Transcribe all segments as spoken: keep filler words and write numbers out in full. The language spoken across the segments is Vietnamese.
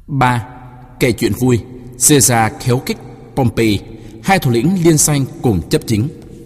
ba. Kể chuyện vui. Caesar khéo kích Pompey. Hai thủ lĩnh liên danh cùng chấp chính.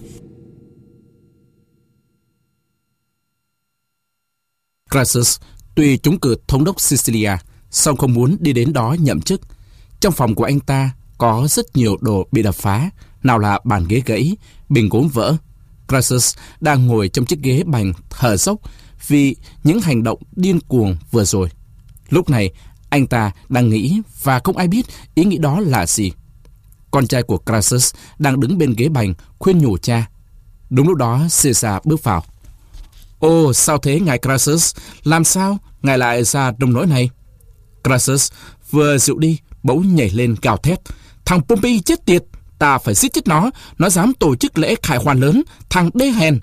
Crassus tuy trúng cử thống đốc Sicilia, song không muốn đi đến đó nhậm chức. Trong phòng của anh ta có rất nhiều đồ bị đập phá, nào là bàn ghế gãy, bình gốm vỡ. Crassus đang ngồi trong chiếc ghế bành thở dốc vì những hành động điên cuồng vừa rồi. Lúc này, anh ta đang nghĩ và không ai biết ý nghĩ đó là gì. Con trai của Crassus đang đứng bên ghế bành khuyên nhủ cha. Đúng lúc đó, Caesar bước vào. Ồ, sao thế ngài Crassus? Làm sao ngài lại ra nông nỗi này? Crassus vừa dịu đi, bỗng nhảy lên gào thét. Thằng Pompey chết tiệt! Ta phải giết chết nó! Nó dám tổ chức lễ khải hoàn lớn! Thằng đê hèn!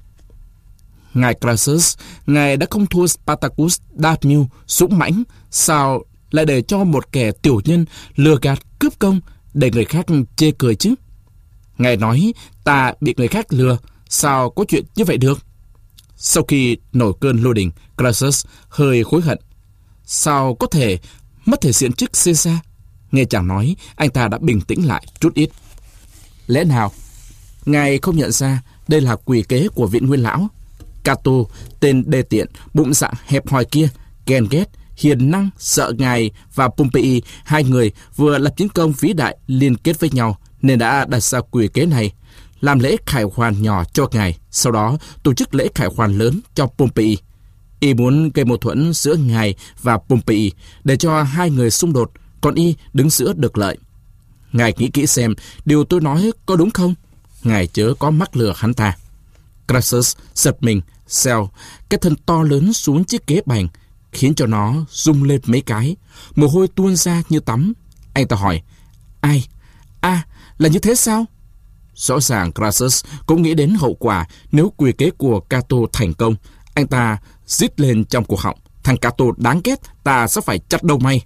Ngài Crassus, ngài đã không thua Spartacus đa mưu, dũng mãnh. Sao lại để cho một kẻ tiểu nhân lừa gạt cướp công để người khác chê cười chứ? Ngài nói ta bị người khác lừa. Sao có chuyện như vậy được? Sau khi nổi cơn lôi đình, Crassus hơi hối hận. Sao có thể mất thể diện trước Caesar? Nghe chàng nói, anh ta đã bình tĩnh lại chút ít. Lẽ nào ngài không nhận ra đây là quỷ kế của viện Nguyên lão? Cato, tên đê tiện, bụng dạ hẹp hòi kia, ghen ghét, hiền năng, sợ ngài và Pompey, hai người vừa lập chiến công vĩ đại liên kết với nhau, nên đã đặt ra quỷ kế này, làm lễ khải hoàn nhỏ cho ngài, sau đó tổ chức lễ khải hoàn lớn cho Pompey. Y muốn gây mâu thuẫn giữa ngài và Pompey để cho hai người xung đột, còn y đứng giữa được lợi. Ngài nghĩ kỹ xem điều tôi nói có đúng không? Ngài chớ có mắc lừa hắn ta. Crassus giật mình, xèo cái thân to lớn xuống chiếc ghế bành, khiến cho nó rung lên mấy cái, mồ hôi tuôn ra như tắm. Anh ta hỏi, ai? À, là như thế sao? Rõ ràng Crassus cũng nghĩ đến hậu quả nếu quỷ kế của Cato thành công. Anh ta rít lên trong cổ họng, thằng Cato đáng ghét, ta sẽ phải chặt đầu mày.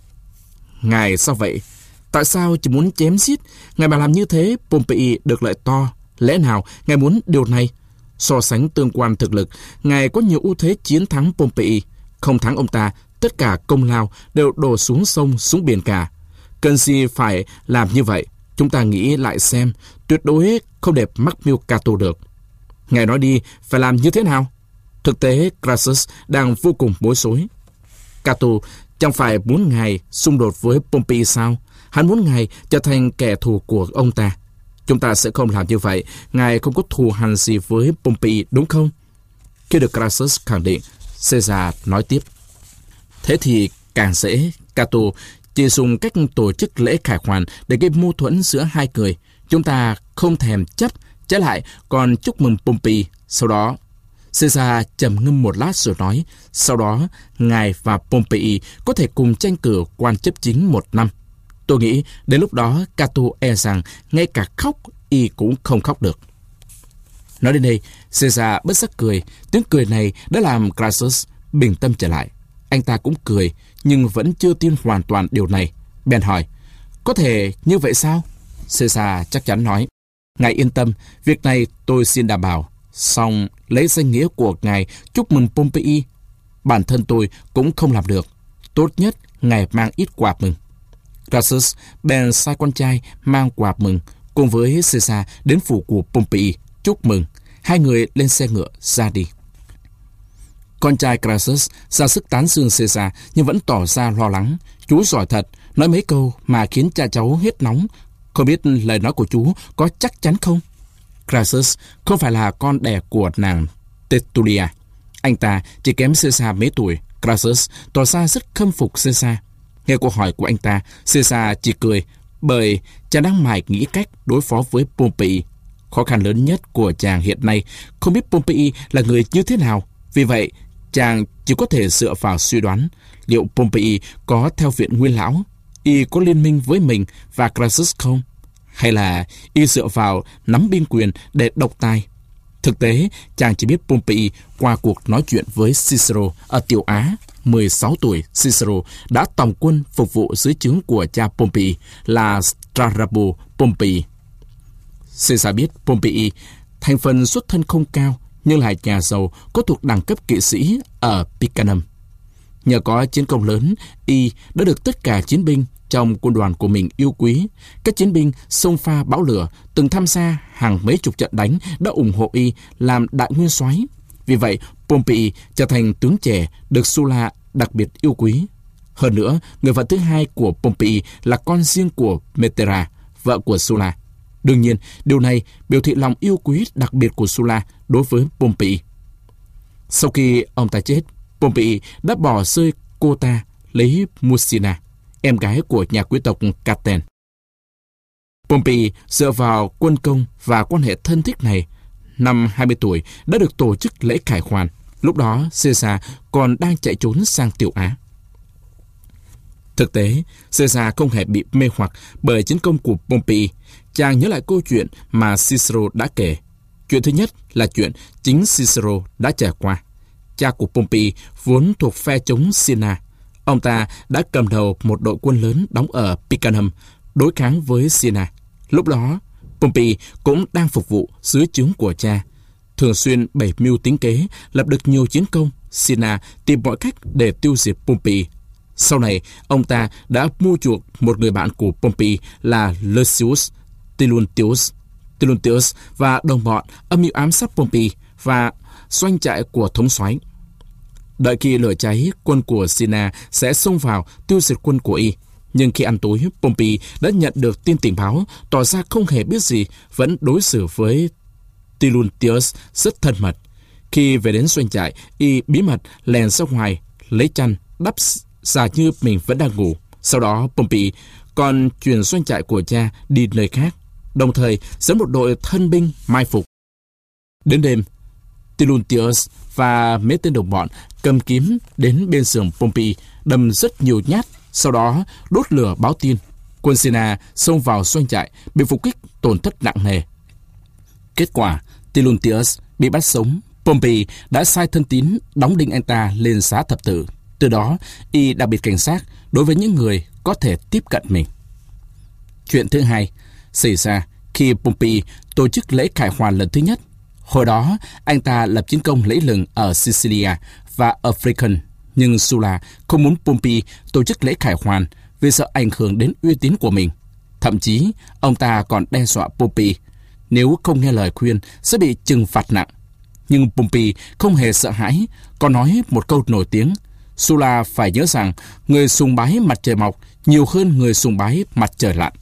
Ngài sao vậy? Tại sao chỉ muốn chém giết? Ngài mà làm như thế, Pompey được lợi to. Lẽ nào ngài muốn điều này? So sánh tương quan thực lực, ngài có nhiều ưu thế chiến thắng Pompey. Không thắng ông ta, tất cả công lao đều đổ xuống sông, xuống biển cả. Cần gì phải làm như vậy? Chúng ta nghĩ lại xem, tuyệt đối không để mắc mưu Cato được. Ngài nói đi, phải làm như thế nào? Thực tế, Crassus đang vô cùng bối rối. Cato chẳng phải muốn ngài xung đột với Pompey sao? Hắn muốn ngài trở thành kẻ thù của ông ta. Chúng ta sẽ không làm như vậy. Ngài không có thù hằn gì với Pompey, đúng không? Khi được Crassus khẳng định, Caesar nói tiếp. Thế thì càng dễ. Cato chỉ dùng cách tổ chức lễ khải hoàn để gây mâu thuẫn giữa hai người. Chúng ta không thèm chấp, trái lại còn chúc mừng Pompey. Sau đó, Caesar trầm ngâm một lát rồi nói, sau đó ngài và Pompey có thể cùng tranh cử quan chấp chính một năm. Tôi nghĩ đến lúc đó Cato e rằng ngay cả khóc y cũng không khóc được. Nói đến đây, Caesar bất giác cười. Tiếng cười này đã làm Crassus bình tâm trở lại. Anh ta cũng cười, nhưng vẫn chưa tin hoàn toàn điều này. Bèn hỏi, có thể như vậy sao? Caesar chắc chắn nói, ngài yên tâm, việc này tôi xin đảm bảo. Song lấy danh nghĩa của ngài chúc mừng Pompey, bản thân tôi cũng không làm được. Tốt nhất ngài mang ít quà mừng. Crassus bèn sai con trai mang quà mừng cùng với Caesar đến phủ của Pompey chúc mừng. Hai người lên xe ngựa ra đi. Con trai Crassus ra sức tán dương Caesar nhưng vẫn tỏ ra lo lắng. Chú giỏi thật, nói mấy câu mà khiến cha cháu hết nóng. Không biết lời nói của chú có chắc chắn không? Crassus không phải là con đẻ của nàng Tertulia. Anh ta chỉ kém Caesar mấy tuổi. Crassus tỏ ra rất khâm phục Caesar. Nghe câu hỏi của anh ta, Caesar chỉ cười, bởi chàng đang mải nghĩ cách đối phó với Pompey. Khó khăn lớn nhất của chàng hiện nay không biết Pompey là người như thế nào. Vì vậy, chàng chỉ có thể dựa vào suy đoán liệu Pompey có theo viện Nguyên lão, y có liên minh với mình và Crassus không? Hay là y dựa vào nắm binh quyền để độc tài? Thực tế, chàng chỉ biết Pompey qua cuộc nói chuyện với Cicero ở Tiểu Á. mười sáu tuổi, Cicero đã tòng quân phục vụ dưới trướng của cha Pompey là Strabo Pompey. Caesar biết Pompey thành phần xuất thân không cao nhưng là nhà giàu có thuộc đẳng cấp kỵ sĩ ở Picanum. Nhờ có chiến công lớn, y đã được tất cả chiến binh trong quân đoàn của mình yêu quý. Các chiến binh xông pha bão lửa, từng tham gia hàng mấy chục trận đánh đã ủng hộ y làm đại nguyên soái. Vì vậy, Pompey trở thành tướng trẻ được Sulla đặc biệt yêu quý. Hơn nữa, người vợ thứ hai của Pompey là con riêng của Metera, vợ của Sulla. Đương nhiên, điều này biểu thị lòng yêu quý đặc biệt của Sulla đối với Pompey. Sau khi ông ta chết, Pompey đã bỏ rơi cô ta lấy Musina, em gái của nhà quý tộc Caten. Pompey dựa vào quân công và quan hệ thân thích này, năm hai mươi tuổi đã được tổ chức lễ khải hoàn. Lúc đó, Caesar còn đang chạy trốn sang Tiểu Á. Thực tế, Caesar không hề bị mê hoặc bởi chiến công của Pompey. Chàng nhớ lại câu chuyện mà Cicero đã kể. Chuyện thứ nhất là chuyện chính Cicero đã trải qua. Cha của Pompey vốn thuộc phe chống Cinna. Ông ta đã cầm đầu một đội quân lớn đóng ở Picenum đối kháng với Cinna. Lúc đó, Pompey cũng đang phục vụ dưới trướng của cha, thường xuyên bày mưu tính kế, lập được nhiều chiến công. Cinna tìm mọi cách để tiêu diệt Pompey. Sau này, ông ta đã mua chuộc một người bạn của Pompey là Lucius Tiluntius. Tiluntius và đồng bọn âm mưu ám sát Pompey và doanh trại của thống soái. Đợi khi lửa cháy, quân của Cinna sẽ xông vào tiêu diệt quân của y. Nhưng khi ăn tối, Pompey đã nhận được tin tình báo, tỏ ra không hề biết gì, vẫn đối xử với Tiluntius rất thân mật. Khi về đến doanh trại, y bí mật lèn ra ngoài, lấy chăn, đắp giả như mình vẫn đang ngủ. Sau đó, Pompey còn chuyển doanh trại của cha đi nơi khác, đồng thời dẫn một đội thân binh mai phục. Đến đêm, Tiluntius và mấy tên đồng bọn cầm kiếm đến bên giường Pompey, đâm rất nhiều nhát, sau đó đốt lửa báo tin. Quân Cinna xông vào doanh trại, bị phục kích tổn thất nặng nề. Kết quả, Tiluntius bị bắt sống. Pompey đã sai thân tín đóng đinh anh ta lên giá thập tự. Từ đó, y đặc biệt cảnh giác đối với những người có thể tiếp cận mình. Chuyện thứ hai xảy ra khi Pompey tổ chức lễ khải hoàn lần thứ nhất. Hồi đó, anh ta lập chiến công lẫy lừng ở Sicilia và ở African, nhưng Sulla không muốn Pompey tổ chức lễ khải hoàn vì sợ ảnh hưởng đến uy tín của mình. Thậm chí, ông ta còn đe dọa Pompey, nếu không nghe lời khuyên sẽ bị trừng phạt nặng. Nhưng Pompey không hề sợ hãi, còn nói một câu nổi tiếng: Sulla phải nhớ rằng người sùng bái mặt trời mọc nhiều hơn người sùng bái mặt trời lặn.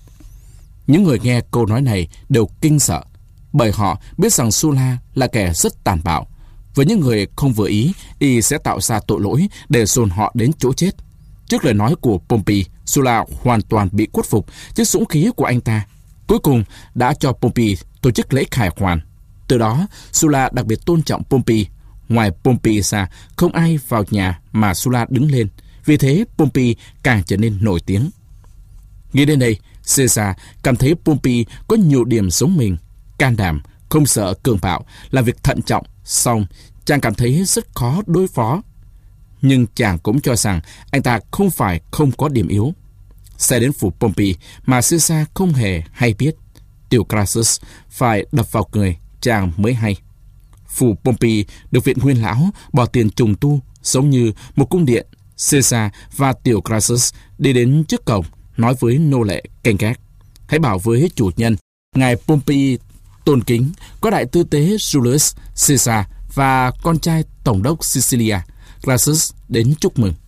Những người nghe câu nói này đều kinh sợ, bởi họ biết rằng Sulla là kẻ rất tàn bạo. Với những người không vừa ý, y sẽ tạo ra tội lỗi để dồn họ đến chỗ chết. Trước lời nói của Pompey, Sulla hoàn toàn bị khuất phục trước dũng khí của anh ta. Cuối cùng đã cho Pompey tổ chức lễ khải hoàn. Từ đó, Sulla đặc biệt tôn trọng Pompey. Ngoài Pompey ra, không ai vào nhà mà Sulla đứng lên. Vì thế, Pompey càng trở nên nổi tiếng. Nghĩ đến đây, Caesar cảm thấy Pompey có nhiều điểm giống mình: can đảm, không sợ cường bạo, làm việc thận trọng. Song chàng cảm thấy rất khó đối phó. Nhưng chàng cũng cho rằng anh ta không phải không có điểm yếu. Sẽ đến phủ Pompey mà Caesar không hề hay biết. Tiểu Crassus phải đập vào người chàng mới hay. Phủ Pompey được viện nguyên lão bỏ tiền trùng tu giống như một cung điện. Caesar và Tiểu Crassus đi đến trước cổng, nói với nô lệ canh gác: hãy bảo với chủ nhân, ngài Pompey tôn kính có đại tư tế Julius Caesar và con trai tổng đốc Sicilia Crassus đến chúc mừng.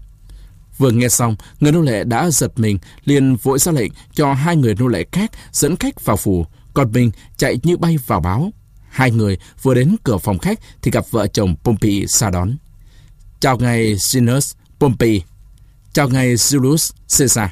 Vừa nghe xong, người nô lệ đã giật mình, liền vội ra lệnh cho hai người nô lệ khác dẫn khách vào phủ, còn mình chạy như bay vào báo. Hai người vừa đến cửa phòng khách thì gặp vợ chồng Pompey ra đón. Chào ngài Gaius Pompey. Chào ngài Julius Caesar.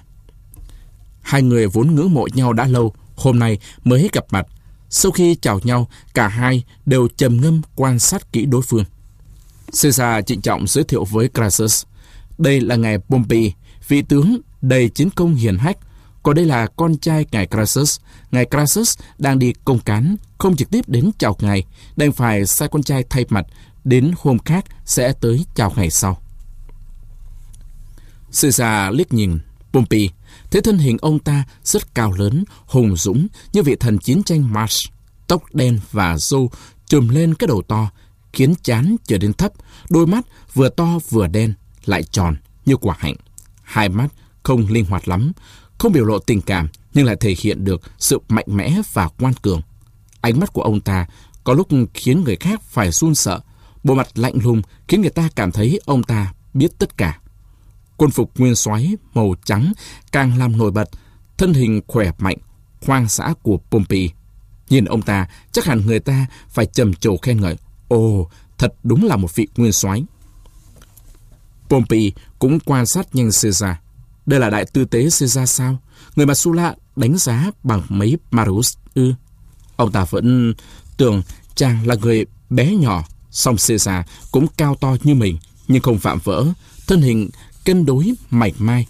Hai người vốn ngưỡng mộ nhau đã lâu, hôm nay mới gặp mặt. Sau khi chào nhau, cả hai đều trầm ngâm quan sát kỹ đối phương. Caesar trịnh trọng giới thiệu với Crassus: đây là ngài Pompey, vị tướng đầy chiến công hiển hách. Còn đây là con trai ngài Crassus. Ngài Crassus đang đi công cán, không trực tiếp đến chào ngài, đành phải sai con trai thay mặt, đến hôm khác sẽ tới chào ngài sau. Caesar liếc nhìn Pompey, thấy thân hình ông ta rất cao lớn, hùng dũng như vị thần chiến tranh Mars, tóc đen và râu trùm lên cái đầu to, khiến trán trở nên thấp, đôi mắt vừa to vừa đen, lại tròn như quả hạnh. Hai mắt không linh hoạt lắm, không biểu lộ tình cảm, nhưng lại thể hiện được sự mạnh mẽ và ngoan cường. Ánh mắt của ông ta có lúc khiến người khác phải run sợ. Bộ mặt lạnh lùng khiến người ta cảm thấy ông ta biết tất cả. Quân phục nguyên soái màu trắng càng làm nổi bật thân hình khỏe mạnh, hoang dã của Pompey. Nhìn ông ta, chắc hẳn người ta phải trầm trồ khen ngợi. Ồ, thật đúng là một vị nguyên soái. Pompey cũng quan sát nhanh Caesar. Đây là đại tư tế Caesar sao? Người mà Sulla đánh giá bằng mấy Marius ư? Ông ta vẫn tưởng chàng là người bé nhỏ, song Caesar cũng cao to như mình, nhưng không vạm vỡ, thân hình cân đối mảnh mai,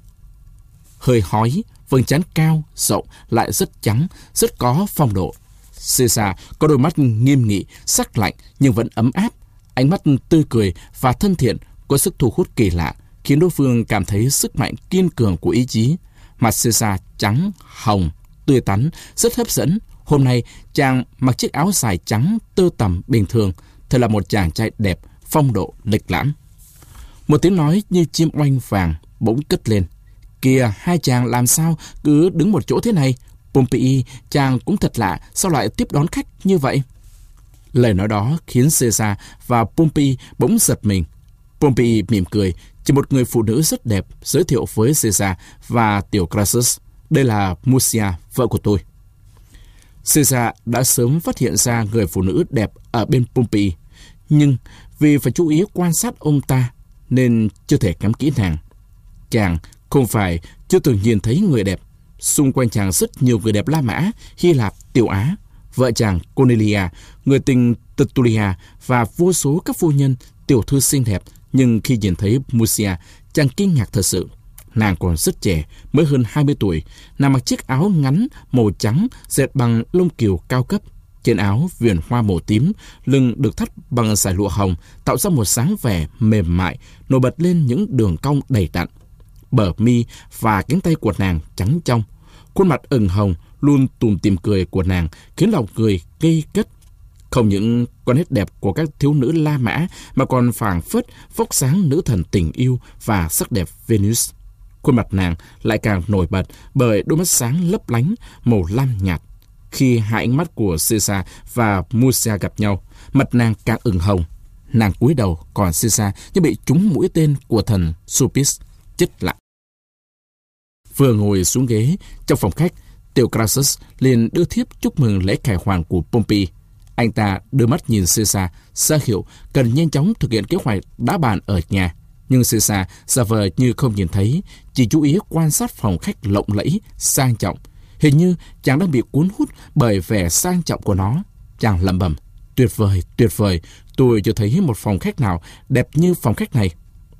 hơi hói, vầng trán cao, rộng, lại rất trắng, rất có phong độ. Caesar có đôi mắt nghiêm nghị, sắc lạnh nhưng vẫn ấm áp, ánh mắt tươi cười và thân thiện, có sức thu hút kỳ lạ, khiến đối phương cảm thấy sức mạnh kiên cường của ý chí. Mặt Caesar trắng, hồng, tươi tắn, rất hấp dẫn. Hôm nay, chàng mặc chiếc áo dài trắng tơ tằm bình thường, thật là một chàng trai đẹp, phong độ, lịch lãm. Một tiếng nói như chim oanh vàng bỗng cất lên. Kìa, hai chàng làm sao cứ đứng một chỗ thế này? Pompey, chàng cũng thật lạ, sao lại tiếp đón khách như vậy? Lời nói đó khiến Caesar và Pompey bỗng giật mình. Pompey mỉm cười, chỉ một người phụ nữ rất đẹp giới thiệu với Caesar và tiểu Crassus. Đây là Mursia, vợ của tôi. Caesar đã sớm phát hiện ra người phụ nữ đẹp ở bên Pompey, nhưng vì phải chú ý quan sát ông ta nên chưa thể ngắm kỹ nàng. Chàng không phải chưa từng nhìn thấy người đẹp. Xung quanh chàng rất nhiều người đẹp La Mã, Hy Lạp, Tiểu Á. Vợ chàng Cornelia, người tình Tertulia và vô số các phu nhân, tiểu thư xinh đẹp. Nhưng khi nhìn thấy Mursia, chàng kinh ngạc thật sự. Nàng còn rất trẻ, mới hơn hai mươi tuổi. Nàng mặc chiếc áo ngắn màu trắng dệt bằng lông cừu cao cấp. Trên áo viền hoa màu tím, lưng được thắt bằng dải lụa hồng, tạo ra một dáng vẻ mềm mại, nổi bật lên những đường cong đầy đặn. Bờ mi và cánh tay của nàng trắng trong. Khuôn mặt ửng hồng, luôn tủm tỉm cười của nàng khiến lòng người ngây cất. Không những có nét đẹp của các thiếu nữ La Mã mà còn phảng phất vóc dáng nữ thần tình yêu và sắc đẹp Venus. Khuôn mặt nàng lại càng nổi bật bởi đôi mắt sáng lấp lánh màu lam nhạt. Khi hai ánh mắt của Caesar và Mursia gặp nhau, mặt nàng càng ửng hồng. Nàng cúi đầu, còn Caesar như bị trúng mũi tên của thần Sulpice, chết lặng. Vừa ngồi xuống ghế trong phòng khách, tiểu Crassus liền đưa thiếp chúc mừng lễ khải hoàn của Pompey. Anh ta đưa mắt nhìn Caesar, ra hiệu cần nhanh chóng thực hiện kế hoạch đã bàn ở nhà. Nhưng Caesar giả vờ như không nhìn thấy, chỉ chú ý quan sát phòng khách lộng lẫy, sang trọng. Hình như chàng đang bị cuốn hút bởi vẻ sang trọng của nó. Chàng lẩm bẩm, tuyệt vời, tuyệt vời, tôi chưa thấy một phòng khách nào đẹp như phòng khách này.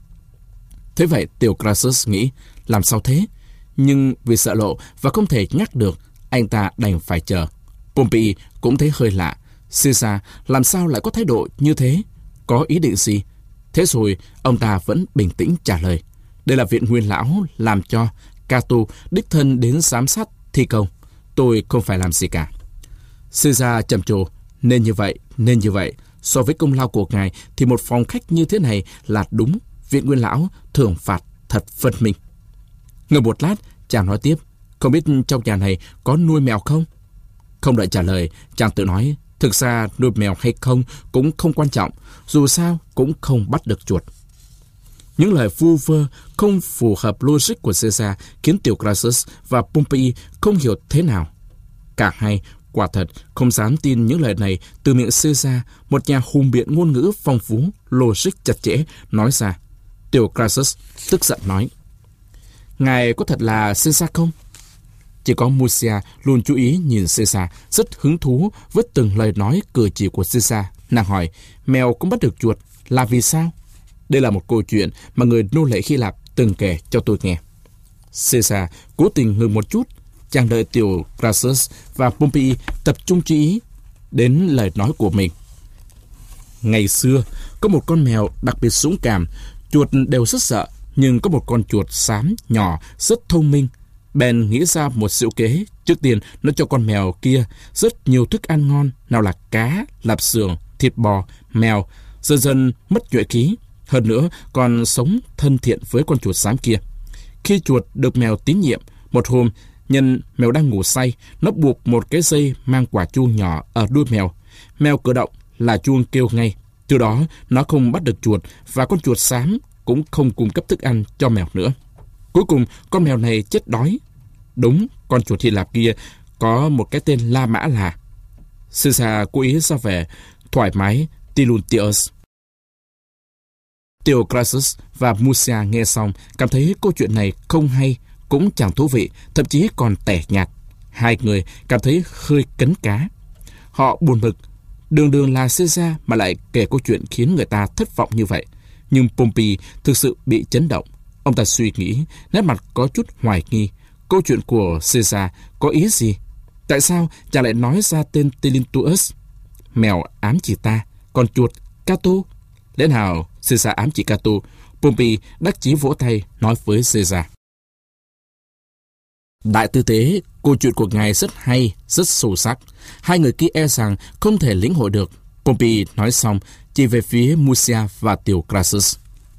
Thế vậy tiểu Crassus nghĩ, làm sao thế? Nhưng vì sợ lộ và không thể nhắc được, anh ta đành phải chờ. Pompey cũng thấy hơi lạ. Caesar làm sao lại có thái độ như thế? Có ý định gì? Thế rồi ông ta vẫn bình tĩnh trả lời. Đây là viện nguyên lão làm cho. Cato đích thân đến giám sát thi công. Tôi không phải làm gì cả. Caesar trầm trồ. Nên như vậy, nên như vậy. So với công lao của ngài thì một phòng khách như thế này là đúng. Viện nguyên lão thưởng phạt thật phân minh. Ngồi một lát, chàng nói tiếp. Không biết trong nhà này có nuôi mèo không? Không đợi trả lời, chàng tự nói. Thực ra nuôi mèo hay không cũng không quan trọng, dù sao cũng không bắt được chuột. Những lời vu vơ không phù hợp logic của Caesar khiến tiểu Crassus và Pompey không hiểu thế nào. Cả hai quả thật không dám tin những lời này từ miệng Caesar, một nhà hùng biện ngôn ngữ phong phú, logic chặt chẽ, nói ra. Tiểu Crassus tức giận nói, ngài có thật là Caesar không? Chỉ có Mursia luôn chú ý nhìn Caesar, rất hứng thú với từng lời nói cử chỉ của Caesar. Nàng hỏi, mèo cũng bắt được chuột, là vì sao? Đây là một câu chuyện mà người nô lệ Hy Lạp từng kể cho tôi nghe. Caesar cố tình ngừng một chút, chàng đợi tiểu Crassus và Pompey tập trung chú ý đến lời nói của mình. Ngày xưa, có một con mèo đặc biệt dũng cảm, chuột đều rất sợ, nhưng có một con chuột xám nhỏ rất thông minh. Bèn nghĩ ra một diệu kế. Trước tiên nó cho con mèo kia rất nhiều thức ăn ngon, nào là cá, lạp xưởng, thịt bò, mèo. Dần dần mất nhuệ khí. Hơn nữa, còn sống thân thiện với con chuột xám kia. Khi chuột được mèo tín nhiệm, một hôm, nhân mèo đang ngủ say, nó buộc một cái dây mang quả chuông nhỏ ở đuôi mèo. Mèo cử động là chuông kêu ngay. Từ đó, nó không bắt được chuột và con chuột xám cũng không cung cấp thức ăn cho mèo nữa. Cuối cùng, con mèo này chết đói. Đúng, con chuột Hy Lạp kia có một cái tên La Mã là. Caesar cố ý ra vẻ thoải mái Tiluntius. Theocrates và Musia nghe xong cảm thấy câu chuyện này không hay, cũng chẳng thú vị, thậm chí còn tẻ nhạt. Hai người cảm thấy hơi cấn cá. Họ buồn bực, đường đường là Caesar mà lại kể câu chuyện khiến người ta thất vọng như vậy. Nhưng Pompey thực sự bị chấn động. Ông ta suy nghĩ, nét mặt có chút hoài nghi. Câu chuyện của Caesar có ý gì? Tại sao chàng lại nói ra tên Tiluntius? Mèo ám chỉ ta, còn chuột Cato. Lẽ nào Caesar ám chỉ Cato? Pompey đắc chí vỗ tay nói với Caesar. Đại tư tế, câu chuyện của ngài rất hay, rất sâu sắc. Hai người kia e rằng không thể lĩnh hội được. Pompey nói xong, chỉ về phía Musia và Theocrates.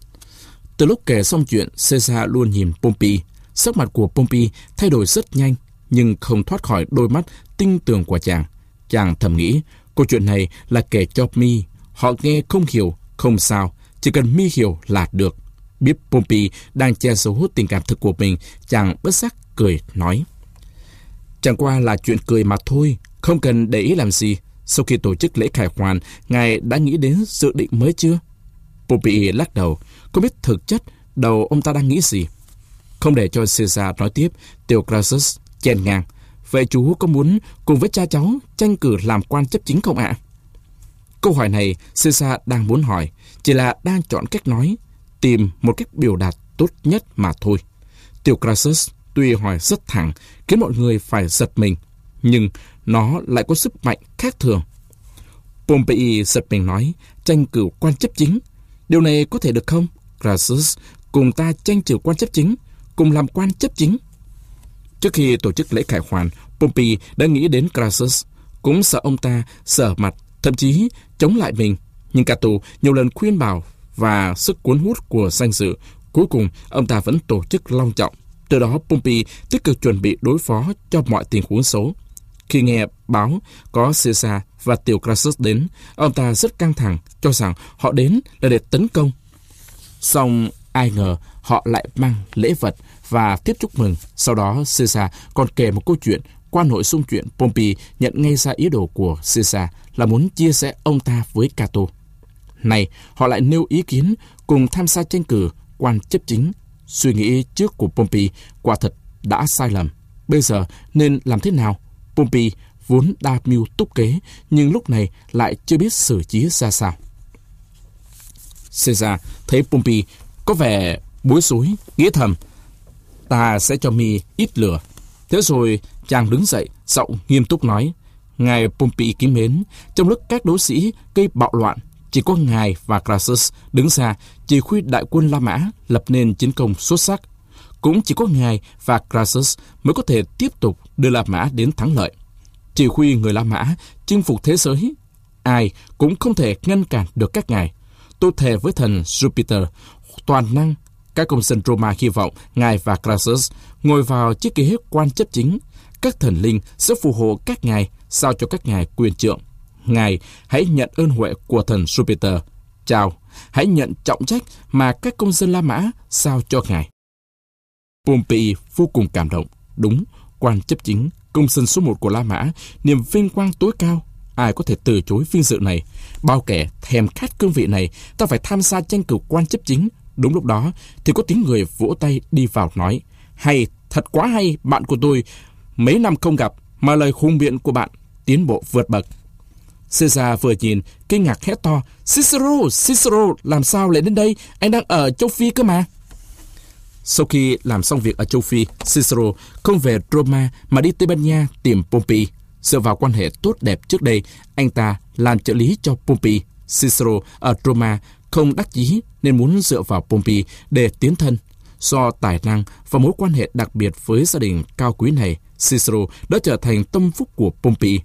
Từ lúc kể xong chuyện, Caesar luôn nhìn Pompey. Sắc mặt của Pompey thay đổi rất nhanh, nhưng không thoát khỏi đôi mắt tinh tường của chàng. Chàng thầm nghĩ, câu chuyện này là kể cho mi. Họ nghe không hiểu, không sao, chỉ cần mi hiểu là được. Biết Pompey đang che giấu tình cảm thực của mình, chàng bất giác cười nói. Chẳng qua là chuyện cười mà thôi, không cần để ý làm gì. Sau khi tổ chức lễ khải hoàn, ngài đã nghĩ đến dự định mới chưa? Pompey lắc đầu, không biết thực chất đầu ông ta đang nghĩ gì. Không để cho Caesar nói tiếp, Theocrates chen ngang. Vậy chú có muốn cùng với cha cháu tranh cử làm quan chấp chính không ạ? Câu hỏi này Caesar đang muốn hỏi, chỉ là đang chọn cách nói, tìm một cách biểu đạt tốt nhất mà thôi. Theocrates tuy hỏi rất thẳng, khiến mọi người phải giật mình, nhưng nó lại có sức mạnh khác thường. Pompey giật mình nói, tranh cử quan chấp chính. Điều này có thể được không? Crassus, cùng ta tranh cử quan chấp chính, cùng làm quan chấp chính. Trước khi tổ chức lễ khải hoàn, Pompey đã nghĩ đến Crassus, cũng sợ ông ta sở mặt, thậm chí chống lại mình. Nhưng Cato nhiều lần khuyên bảo và sức cuốn hút của danh dự, cuối cùng ông ta vẫn tổ chức long trọng. Từ đó Pompey tích cực chuẩn bị đối phó cho mọi tình huống xấu. Khi nghe báo có Caesar và Theocrates đến, ông ta rất căng thẳng, cho rằng họ đến là để tấn công. Song ai ngờ họ lại mang lễ vật và tiếp chúc mừng. Sau đó Caesar còn kể một câu chuyện. Qua nội dung chuyện, Pompey nhận ngay ra ý đồ của Caesar là muốn chia sẻ ông ta với Cato. Này, họ lại nêu ý kiến cùng tham gia tranh cử quan chấp chính. Suy nghĩ trước của Pompey quả thật đã sai lầm. Bây giờ nên làm thế nào? Pompey vốn đa mưu túc kế, nhưng lúc này lại chưa biết xử trí ra sao. Caesar thấy Pompey có vẻ bối rối, nghĩ thầm, ta sẽ cho mi ít lửa. Thế rồi chàng đứng dậy, giọng nghiêm túc nói, ngài Pompey kính mến, trong lúc các đấu sĩ gây bạo loạn, chỉ có ngài và Crassus đứng ra chỉ huy đại quân La Mã lập nên chiến công xuất sắc. Cũng chỉ có ngài và Crassus mới có thể tiếp tục đưa La Mã đến thắng lợi. Chỉ huy người La Mã chinh phục thế giới, ai cũng không thể ngăn cản được các ngài. Tôi thề với thần Jupiter toàn năng, các công dân Roma hy vọng ngài và Crassus ngồi vào chiếc ghế quan chấp chính. Các thần linh sẽ phù hộ các ngài, sao cho các ngài quyền trượng. Ngài hãy nhận ơn huệ của thần Jupiter. Chào, hãy nhận trọng trách mà các công dân La Mã sao cho ngài. Pompey vô cùng cảm động. Đúng, quan chấp chính, công dân số một của La Mã, niềm vinh quang tối cao. Ai có thể từ chối vinh dự này? Bao kẻ thèm khát cương vị này, ta phải tham gia tranh cử quan chấp chính. Đúng lúc đó thì có tiếng người vỗ tay đi vào nói, hay, thật quá hay, bạn của tôi. Mấy năm không gặp mà lời hùng biện của bạn tiến bộ vượt bậc. Caesar vừa nhìn, kinh ngạc hét to, Cicero, Cicero, làm sao lại đến đây? Anh đang ở châu Phi cơ mà. Sau khi làm xong việc ở châu Phi, Cicero không về Roma mà đi Tây Ban Nha tìm Pompey. Dựa vào quan hệ tốt đẹp trước đây, anh ta làm trợ lý cho Pompey. Cicero ở Roma không đắc chí nên muốn dựa vào Pompey để tiến thân. Do tài năng và mối quan hệ đặc biệt với gia đình cao quý này, Cicero đã trở thành tâm phúc của Pompey.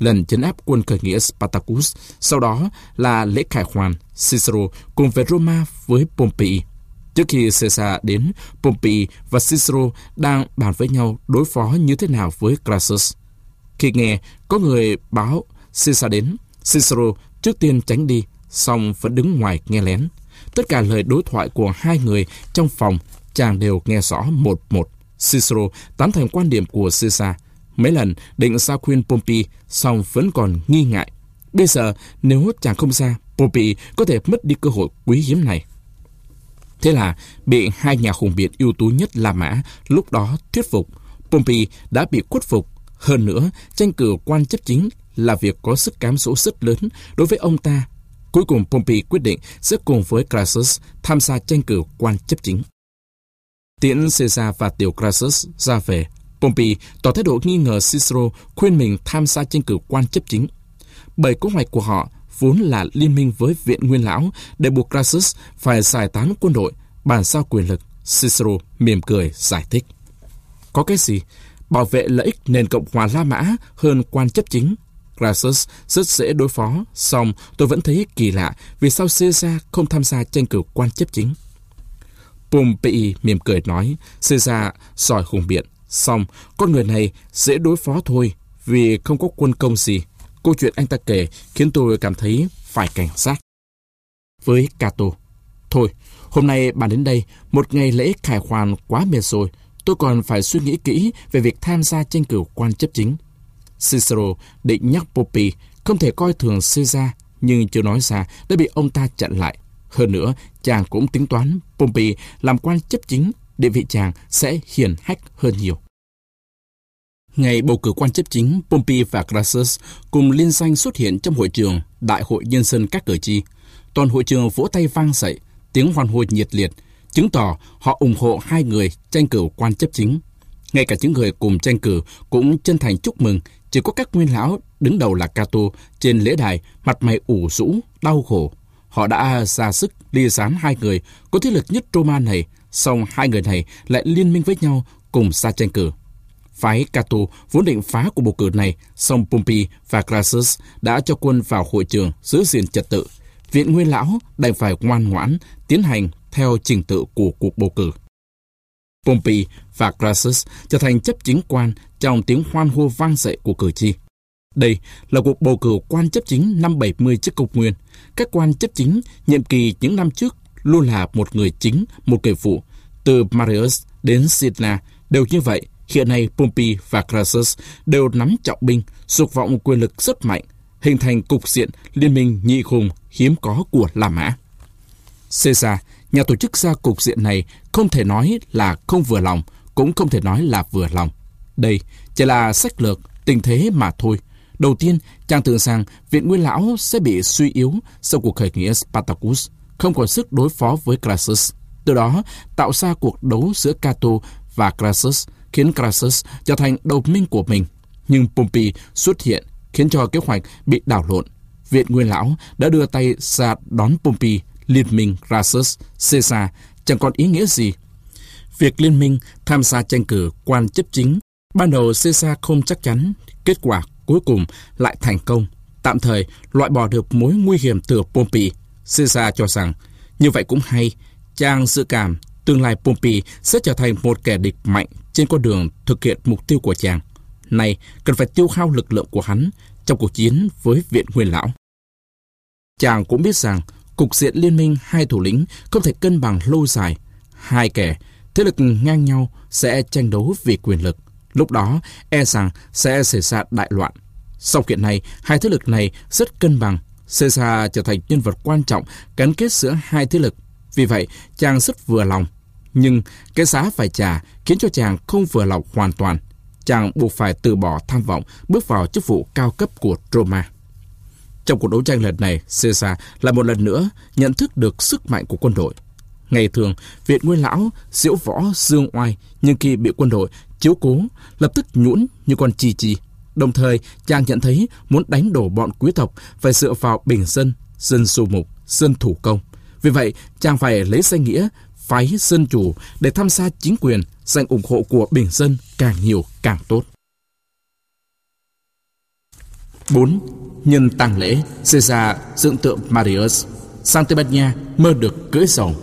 lần trấn áp quân khởi nghĩa Spartacus, sau đó là lễ khải hoàn Cicero cùng về Roma với Pompey. Trước khi Caesar đến, Pompey và Cicero đang bàn với nhau đối phó như thế nào với Crassus. Khi nghe có người báo Caesar đến, Cicero trước tiên tránh đi, song vẫn đứng ngoài nghe lén. Tất cả lời đối thoại của hai người trong phòng chàng đều nghe rõ một một. Cicero tán thành quan điểm của Caesar. Mấy lần định ra khuyên Pompey, song vẫn còn nghi ngại. Bây giờ nếu chàng không ra, Pompey có thể mất đi cơ hội quý hiếm này. Thế là bị hai nhà hùng biện ưu tú nhất La Mã lúc đó thuyết phục. Pompey đã bị khuất phục. Hơn nữa, tranh cử quan chấp chính là việc có sức cám dỗ rất lớn đối với ông ta. Cuối cùng Pompey quyết định sẽ cùng với Crassus tham gia tranh cử quan chấp chính. Tiễn Caesar và tiểu Crassus ra về, Pompey tỏ thái độ nghi ngờ Cicero khuyên mình tham gia tranh cử quan chấp chính. Bởi kế hoạch của họ vốn là liên minh với Viện Nguyên Lão để buộc Crassus phải giải tán quân đội, bàn giao quyền lực. Cicero mỉm cười giải thích. Có cái gì? Bảo vệ lợi ích nền Cộng hòa La Mã hơn quan chấp chính. Crassus rất dễ đối phó, song tôi vẫn thấy kỳ lạ vì sao Caesar không tham gia tranh cử quan chấp chính. Pompey mỉm cười nói, Caesar giỏi hùng biện, song con người này dễ đối phó thôi vì không có quân công gì. Câu chuyện anh ta kể khiến tôi cảm thấy phải cảnh giác. Với Cato, thôi, hôm nay bạn đến đây, một ngày lễ khải hoàn quá mệt rồi, tôi còn phải suy nghĩ kỹ về việc tham gia tranh cử quan chấp chính. Cicero định nhắc Pompey không thể coi thường Caesar, nhưng chưa nói ra đã bị ông ta chặn lại. Hơn nữa, chàng cũng tính toán Pompey làm quan chấp chính, địa vị chàng sẽ hiển hách hơn nhiều. Ngày bầu cử quan chấp chính, Pompey và Crassus cùng liên danh xuất hiện trong hội trường Đại hội Nhân dân các cử tri. Toàn hội trường vỗ tay vang dậy, tiếng hoan hô nhiệt liệt, chứng tỏ họ ủng hộ hai người tranh cử quan chấp chính. Ngay cả những người cùng tranh cử cũng chân thành chúc mừng, chỉ có các nguyên lão đứng đầu là Cato trên lễ đài, mặt mày ủ rũ, đau khổ. Họ đã ra sức lia gián hai người có thế lực nhất Roma này, song hai người này lại liên minh với nhau cùng ra tranh cử. Phái Cato vốn định phá cuộc bầu cử này, song Pompey và Crassus đã cho quân vào hội trường giữ gìn trật tự. Viện Nguyên Lão đành phải ngoan ngoãn tiến hành theo trình tự của cuộc bầu cử. Pompey và Crassus trở thành chấp chính quan trong tiếng hoan hô vang dậy của cử tri. Đây là cuộc bầu cử quan chấp chính năm bảy mươi trước công nguyên. Các quan chấp chính nhiệm kỳ những năm trước luôn là một người chính, một người phụ. Từ Marius đến Cinna đều như vậy. Hiện nay Pompey và Crassus đều nắm trọng binh, dục vọng quyền lực rất mạnh, hình thành cục diện liên minh nhị hùng hiếm có của La Mã. Caesar, nhà tổ chức ra cục diện này, không thể nói là không vừa lòng, cũng không thể nói là vừa lòng. Đây chỉ là sách lược, tình thế mà thôi. Đầu tiên, chàng tưởng rằng Viện Nguyên Lão sẽ bị suy yếu sau cuộc khởi nghĩa Spartacus, không còn sức đối phó với Crassus. Từ đó, tạo ra cuộc đấu giữa Cato và Crassus, khiến Crassus trở thành đồng minh của mình. Nhưng Pompey xuất hiện, khiến cho kế hoạch bị đảo lộn. Viện Nguyên Lão đã đưa tay ra đón Pompey, liên minh Crassus, Caesar chẳng còn ý nghĩa gì. Việc liên minh tham gia tranh cử quan chấp chính, ban đầu Caesar không chắc chắn, kết quả cuối cùng lại thành công, tạm thời loại bỏ được mối nguy hiểm từ Pompey. Caesar cho rằng như vậy cũng hay, chàng dự cảm tương lai Pompey sẽ trở thành một kẻ địch mạnh trên con đường thực hiện mục tiêu của chàng. Này cần phải tiêu hao lực lượng của hắn trong cuộc chiến với Viện Nguyên Lão. Chàng cũng biết rằng cục diện liên minh hai thủ lĩnh không thể cân bằng lâu dài. Hai kẻ thế lực ngang nhau sẽ tranh đấu vì quyền lực. Lúc đó e rằng sẽ xảy ra đại loạn. Sau kiện này, hai thế lực này rất cân bằng. Caesar trở thành nhân vật quan trọng gắn kết giữa hai thế lực. Vì vậy, chàng rất vừa lòng. Nhưng cái giá phải trả khiến cho chàng không vừa lòng hoàn toàn. Chàng buộc phải từ bỏ tham vọng, bước vào chức vụ cao cấp của Roma. Trong cuộc đấu tranh lần này, Caesar lại một lần nữa nhận thức được sức mạnh của quân đội. Ngày thường, Viện Nguyên Lão diễu võ dương oai, nhưng khi bị quân đội chiếu cố, lập tức nhũn như con chi chi. Đồng thời, chàng nhận thấy muốn đánh đổ bọn quý tộc phải dựa vào bình dân, dân du mục, dân thủ công. Vì vậy, chàng phải lấy danh nghĩa phái dân chủ để tham gia chính quyền, giành ủng hộ của bình dân càng nhiều càng tốt. bốn. Nhân tang lễ, Caesar dựng tượng Marius. Sang Tây Ban Nha mơ được cưỡi rồng.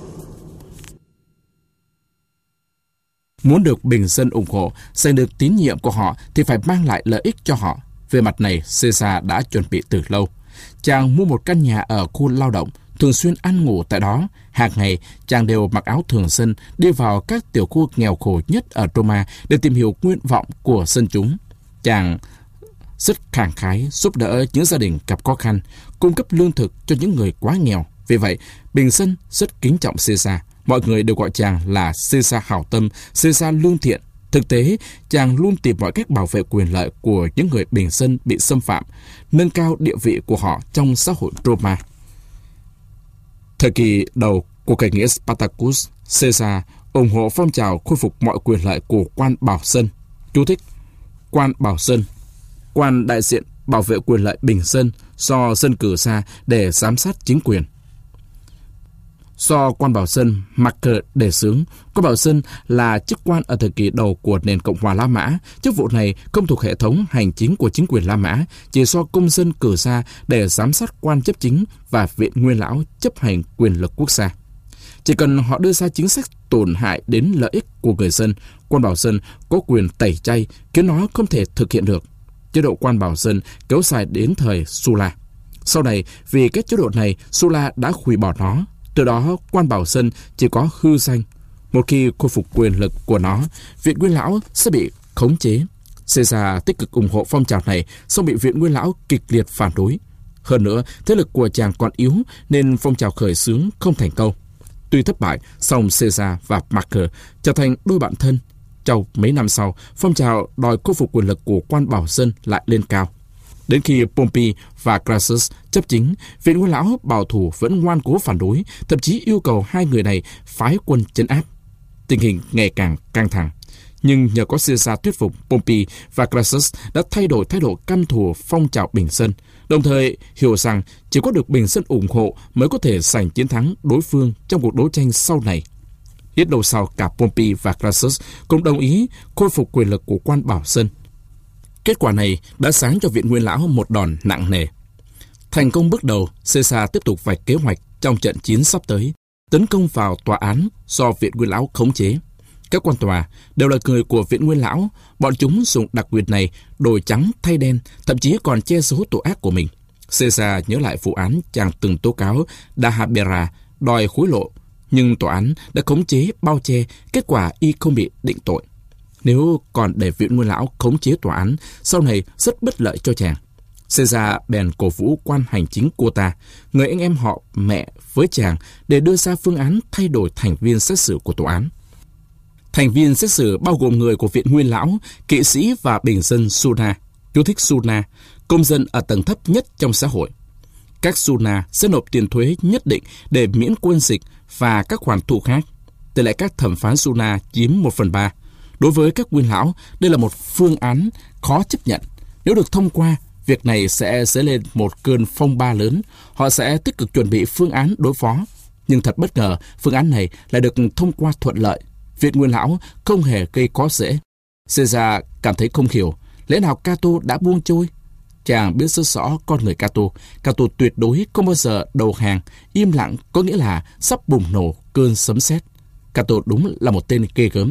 Muốn được bình dân ủng hộ, giành được tín nhiệm của họ thì phải mang lại lợi ích cho họ. Về mặt này, Caesar đã chuẩn bị từ lâu. Chàng mua một căn nhà ở khu lao động, thường xuyên ăn ngủ tại đó. Hàng ngày, chàng đều mặc áo thường dân, đi vào các tiểu khu nghèo khổ nhất ở Roma để tìm hiểu nguyện vọng của dân chúng. Chàng rất khẳng khái giúp đỡ những gia đình gặp khó khăn, cung cấp lương thực cho những người quá nghèo. Vì vậy, bình dân rất kính trọng Caesar. Mọi người đều gọi chàng là Caesar hảo tâm, Caesar lương thiện. Thực tế, chàng luôn tìm mọi cách bảo vệ quyền lợi của những người bình dân bị xâm phạm, nâng cao địa vị của họ trong xã hội Roma. Thời kỳ đầu của khởi nghĩa Spartacus, Caesar ủng hộ phong trào khôi phục mọi quyền lợi của quan bảo dân. Chú thích: quan bảo dân, quan đại diện bảo vệ quyền lợi bình dân do dân cử ra để giám sát chính quyền. Do quan bảo dân Marcus đề xướng, quan bảo dân là chức quan ở thời kỳ đầu của nền Cộng hòa La Mã. Chức vụ này không thuộc hệ thống hành chính của chính quyền La Mã, chỉ do công dân cử ra để giám sát quan chấp chính và viện nguyên lão chấp hành quyền lực quốc gia. Chỉ cần họ đưa ra chính sách tổn hại đến lợi ích của người dân, quan bảo dân có quyền tẩy chay, khiến nó không thể thực hiện được. Chế độ quan bảo dân kéo dài đến thời Sulla. Sau này, vì cái chế độ này, Sulla đã hủy bỏ nó. Từ đó, quan bảo dân chỉ có hư danh. Một khi khôi phục quyền lực của nó, viện nguyên lão sẽ bị khống chế. Caesar tích cực ủng hộ phong trào này, song bị viện nguyên lão kịch liệt phản đối. Hơn nữa, thế lực của chàng còn yếu nên phong trào khởi xướng không thành công. Tuy thất bại, song Caesar và Marcus trở thành đôi bạn thân. Trong mấy năm sau, phong trào đòi khôi phục quyền lực của quan bảo dân lại lên cao. Đến khi Pompey và Crassus chấp chính, viện nguyên lão bảo thủ vẫn ngoan cố phản đối, thậm chí yêu cầu hai người này phái quân trấn áp. Tình hình ngày càng căng thẳng. Nhưng nhờ có Caesar thuyết phục, Pompey và Crassus đã thay đổi thái độ căm thù phong trào bình dân, đồng thời hiểu rằng chỉ có được bình dân ủng hộ mới có thể giành chiến thắng đối phương trong cuộc đấu tranh sau này. Ít lâu sau, cả Pompey và Crassus cũng đồng ý khôi phục quyền lực của quan bảo dân. Kết quả này đã sáng cho viện nguyên lão một đòn nặng nề. Thành công bước đầu, Caesar tiếp tục vạch kế hoạch trong trận chiến sắp tới, tấn công vào tòa án do viện nguyên lão khống chế. Các quan tòa đều là người của viện nguyên lão, bọn chúng dùng đặc quyền này đổi trắng thay đen, thậm chí còn che giấu tội ác của mình. Caesar nhớ lại vụ án chàng từng tố cáo Dahabera đòi hối lộ, nhưng tòa án đã khống chế bao che, kết quả y không bị định tội. Nếu còn để viện nguyên lão khống chế tòa án, sau này rất bất lợi cho chàng. Caesar bèn cổ vũ quan hành chính Quota, người anh em họ mẹ với chàng, để đưa ra phương án thay đổi thành viên xét xử của tòa án. Thành viên xét xử bao gồm người của viện nguyên lão, kỵ sĩ và bình dân Suna. Chú thích Suna, công dân ở tầng thấp nhất trong xã hội. Các Suna sẽ nộp tiền thuế nhất định để miễn quân dịch và các khoản thụ khác. Tỷ lệ các thẩm phán Suna chiếm một phần ba. Đối với các nguyên lão, đây là một phương án khó chấp nhận. Nếu được thông qua, việc này sẽ dấy lên một cơn phong ba lớn. Họ sẽ tích cực chuẩn bị phương án đối phó. Nhưng thật bất ngờ, phương án này lại được thông qua thuận lợi. Viện nguyên lão không hề gây khó dễ. Caesar cảm thấy không hiểu, lẽ nào Cato đã buông trôi? Chàng biết rất rõ con người Cato. Cato tuyệt đối không bao giờ đầu hàng. Im lặng có nghĩa là sắp bùng nổ cơn sấm sét. Cato đúng là một tên ghê gớm.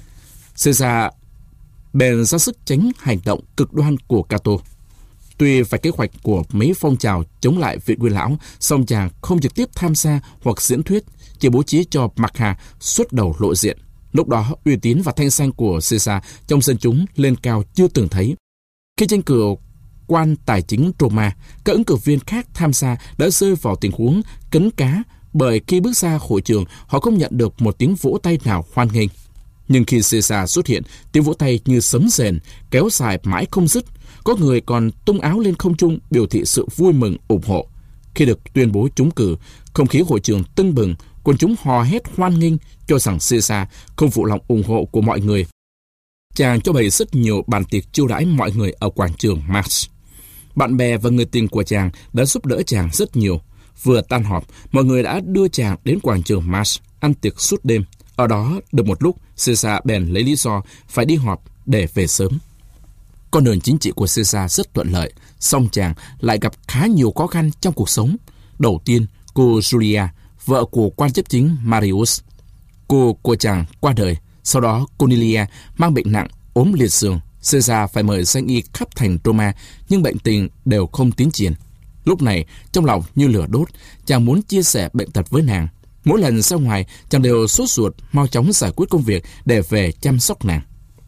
Caesar bèn ra sức tránh hành động cực đoan của Cato. Tuy phải kế hoạch của mấy phong trào chống lại viện nguyên lão, song chàng không trực tiếp tham gia hoặc diễn thuyết, chỉ bố trí cho Marca xuất đầu lộ diện. Lúc đó, uy tín và thanh danh của Caesar trong dân chúng lên cao chưa từng thấy. Khi tranh cử quan tài chính Roma, các ứng cử viên khác tham gia đã rơi vào tình huống cấn cá, bởi khi bước ra hội trường, họ không nhận được một tiếng vỗ tay nào hoan nghênh. Nhưng khi Caesar xuất hiện, tiếng vỗ tay như sấm rền, kéo dài mãi không dứt. Có người còn tung áo lên không trung biểu thị sự vui mừng ủng hộ. Khi được tuyên bố trúng cử, không khí hội trường tưng bừng, quần chúng hò hét hoan nghênh, cho rằng Caesar không phụ lòng ủng hộ của mọi người. Chàng cho bày rất nhiều bàn tiệc chiêu đãi mọi người ở quảng trường Mars. Bạn bè và người tình của chàng đã giúp đỡ chàng rất nhiều. Vừa tan họp, mọi người đã đưa chàng đến quảng trường Mars ăn tiệc suốt đêm. Ở đó được một lúc, Caesar bèn lấy lý do phải đi họp để về sớm. Con đường chính trị của Caesar rất thuận lợi, song chàng lại gặp khá nhiều khó khăn trong cuộc sống. Đầu tiên, cô Julia, vợ của quan chấp chính Marius. Cô của chàng qua đời. Sau đó, Cornelia mang bệnh nặng, ốm liệt giường. Caesar phải mời danh y khắp thành Roma, nhưng bệnh tình đều không tiến triển. Lúc này, trong lòng như lửa đốt, chàng muốn chia sẻ bệnh tật với nàng. Mỗi lần ra ngoài, chàng đều sốt ruột mau chóng giải quyết công việc để về chăm sóc nàng.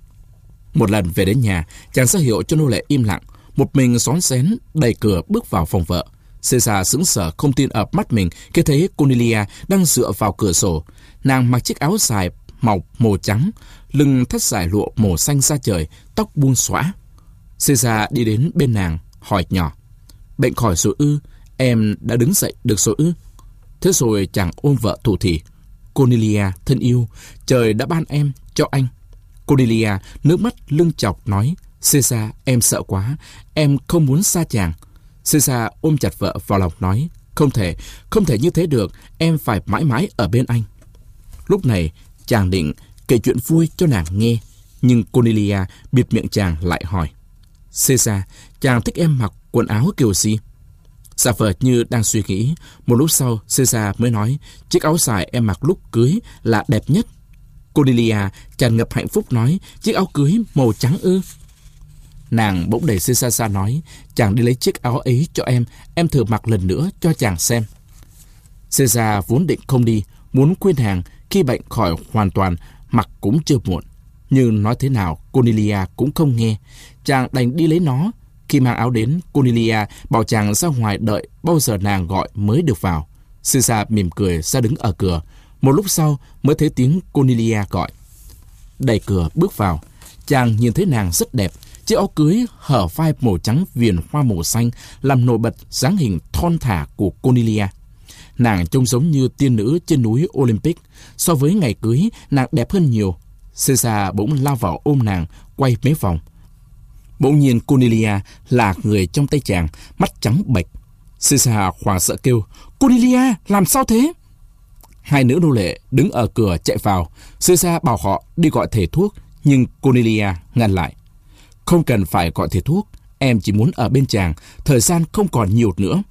Một lần về đến nhà, chàng ra hiệu cho nô lệ im lặng, một mình xón xén đẩy cửa bước vào phòng vợ. Caesar sững sờ không tin ở mắt mình khi thấy Cornelia đang dựa vào cửa sổ. Nàng mặc chiếc áo dài màu màu trắng, lưng thắt dải lụa màu xanh da trời, tóc buông xõa. Caesar đi đến bên nàng, hỏi nhỏ: "Bệnh khỏi rồi ư? Em đã đứng dậy được rồi ư?" Thế rồi chàng ôm vợ thủ thỉ: "Cornelia thân yêu, trời đã ban em cho anh." Cornelia nước mắt lưng chọc nói: "Caesar, em sợ quá, em không muốn xa chàng." Caesar ôm chặt vợ vào lòng nói: "Không thể, không thể như thế được, em phải mãi mãi ở bên anh." Lúc này chàng định kể chuyện vui cho nàng nghe, nhưng Cornelia bịt miệng chàng lại hỏi: "Caesar, chàng thích em mặc quần áo kiểu gì?" Giả vờ như đang suy nghĩ. Một lúc sau, Caesar mới nói: "Chiếc áo dài em mặc lúc cưới là đẹp nhất." Cornelia tràn ngập hạnh phúc nói: "Chiếc áo cưới màu trắng ư?" Nàng bỗng đẩy Caesar ra nói: "Chàng đi lấy chiếc áo ấy cho em, em thử mặc lần nữa cho chàng xem." Caesar vốn định không đi, muốn khuyên nàng khi bệnh khỏi hoàn toàn mặc cũng chưa muộn. Nhưng nói thế nào Cornelia cũng không nghe. Chàng đành đi lấy nó. Khi mang áo đến, Cornelia bảo chàng ra ngoài đợi bao giờ nàng gọi mới được vào. Caesar mỉm cười ra đứng ở cửa. Một lúc sau mới thấy tiếng Cornelia gọi. Đẩy cửa bước vào, chàng nhìn thấy nàng rất đẹp. Chiếc áo cưới hở vai màu trắng viền hoa màu xanh làm nổi bật dáng hình thon thả của Cornelia. Nàng trông giống như tiên nữ trên núi Olympic. So với ngày cưới, nàng đẹp hơn nhiều. Caesar bỗng lao vào ôm nàng, quay mấy vòng. Bỗng nhiên Cornelia là người trong tay chàng, mắt trắng bệch. Caesar hoảng sợ kêu: "Cornelia, làm sao thế?" Hai nữ nô lệ đứng ở cửa chạy vào. Caesar bảo họ đi gọi thầy thuốc, nhưng Cornelia ngăn lại: "Không cần phải gọi thầy thuốc, em chỉ muốn ở bên chàng, thời gian không còn nhiều nữa."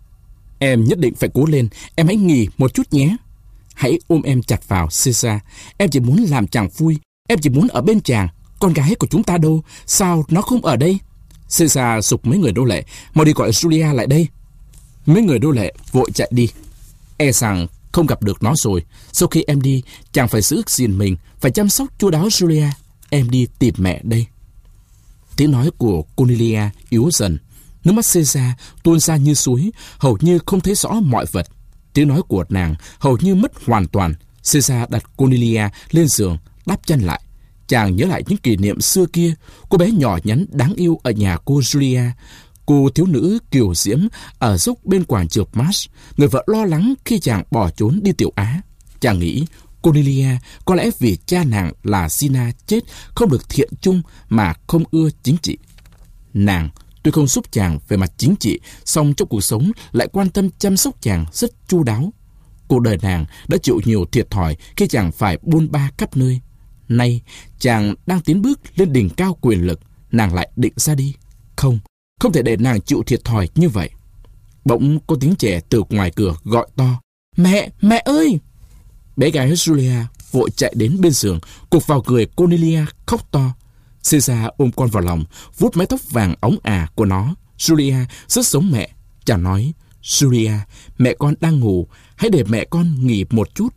"Em nhất định phải cố lên, em hãy nghỉ một chút nhé." "Hãy ôm em chặt vào, Caesar. Em chỉ muốn làm chàng vui, em chỉ muốn ở bên chàng. Con gái của chúng ta đâu? Sao nó không ở đây?" Caesar giục mấy người nô lệ: "Mau đi gọi Julia lại đây." Mấy người nô lệ vội chạy đi. E rằng không gặp được nó rồi. Sau khi em đi, chàng phải giữ gìn mình, phải chăm sóc chu đáo Julia. Em đi tìm mẹ đây. Tiếng nói của Cornelia yếu dần. Nước mắt Caesar tuôn ra như suối, hầu như không thấy rõ mọi vật. Tiếng nói của nàng hầu như mất hoàn toàn. Caesar đặt Cornelia lên giường, đắp chân lại. Chàng nhớ lại những kỷ niệm xưa kia, cô bé nhỏ nhắn đáng yêu ở nhà cô Julia, cô thiếu nữ kiều diễm ở dốc bên quảng trường Mars, người vợ lo lắng khi chàng bỏ trốn đi tiểu Á. Chàng nghĩ Cornelia có lẽ vì cha nàng là Sina chết không được thiện trung mà không ưa chính trị. Nàng tuy không giúp chàng về mặt chính trị, song trong cuộc sống lại quan tâm chăm sóc chàng rất chu đáo. Cuộc đời nàng đã chịu nhiều thiệt thòi khi chàng phải bôn ba khắp nơi. Nay chàng đang tiến bước lên đỉnh cao quyền lực, nàng lại định ra đi. Không, không thể để nàng chịu thiệt thòi như vậy. Bỗng có tiếng trẻ từ ngoài cửa gọi to: "Mẹ, mẹ ơi!" Bé gái Julia vội chạy đến bên giường, cục vào người Cornelia khóc to. Caesar ôm con vào lòng, vuốt mái tóc vàng óng ả của nó. Julia rất giống mẹ. Chàng nói: "Julia, mẹ con đang ngủ, hãy để mẹ con nghỉ một chút."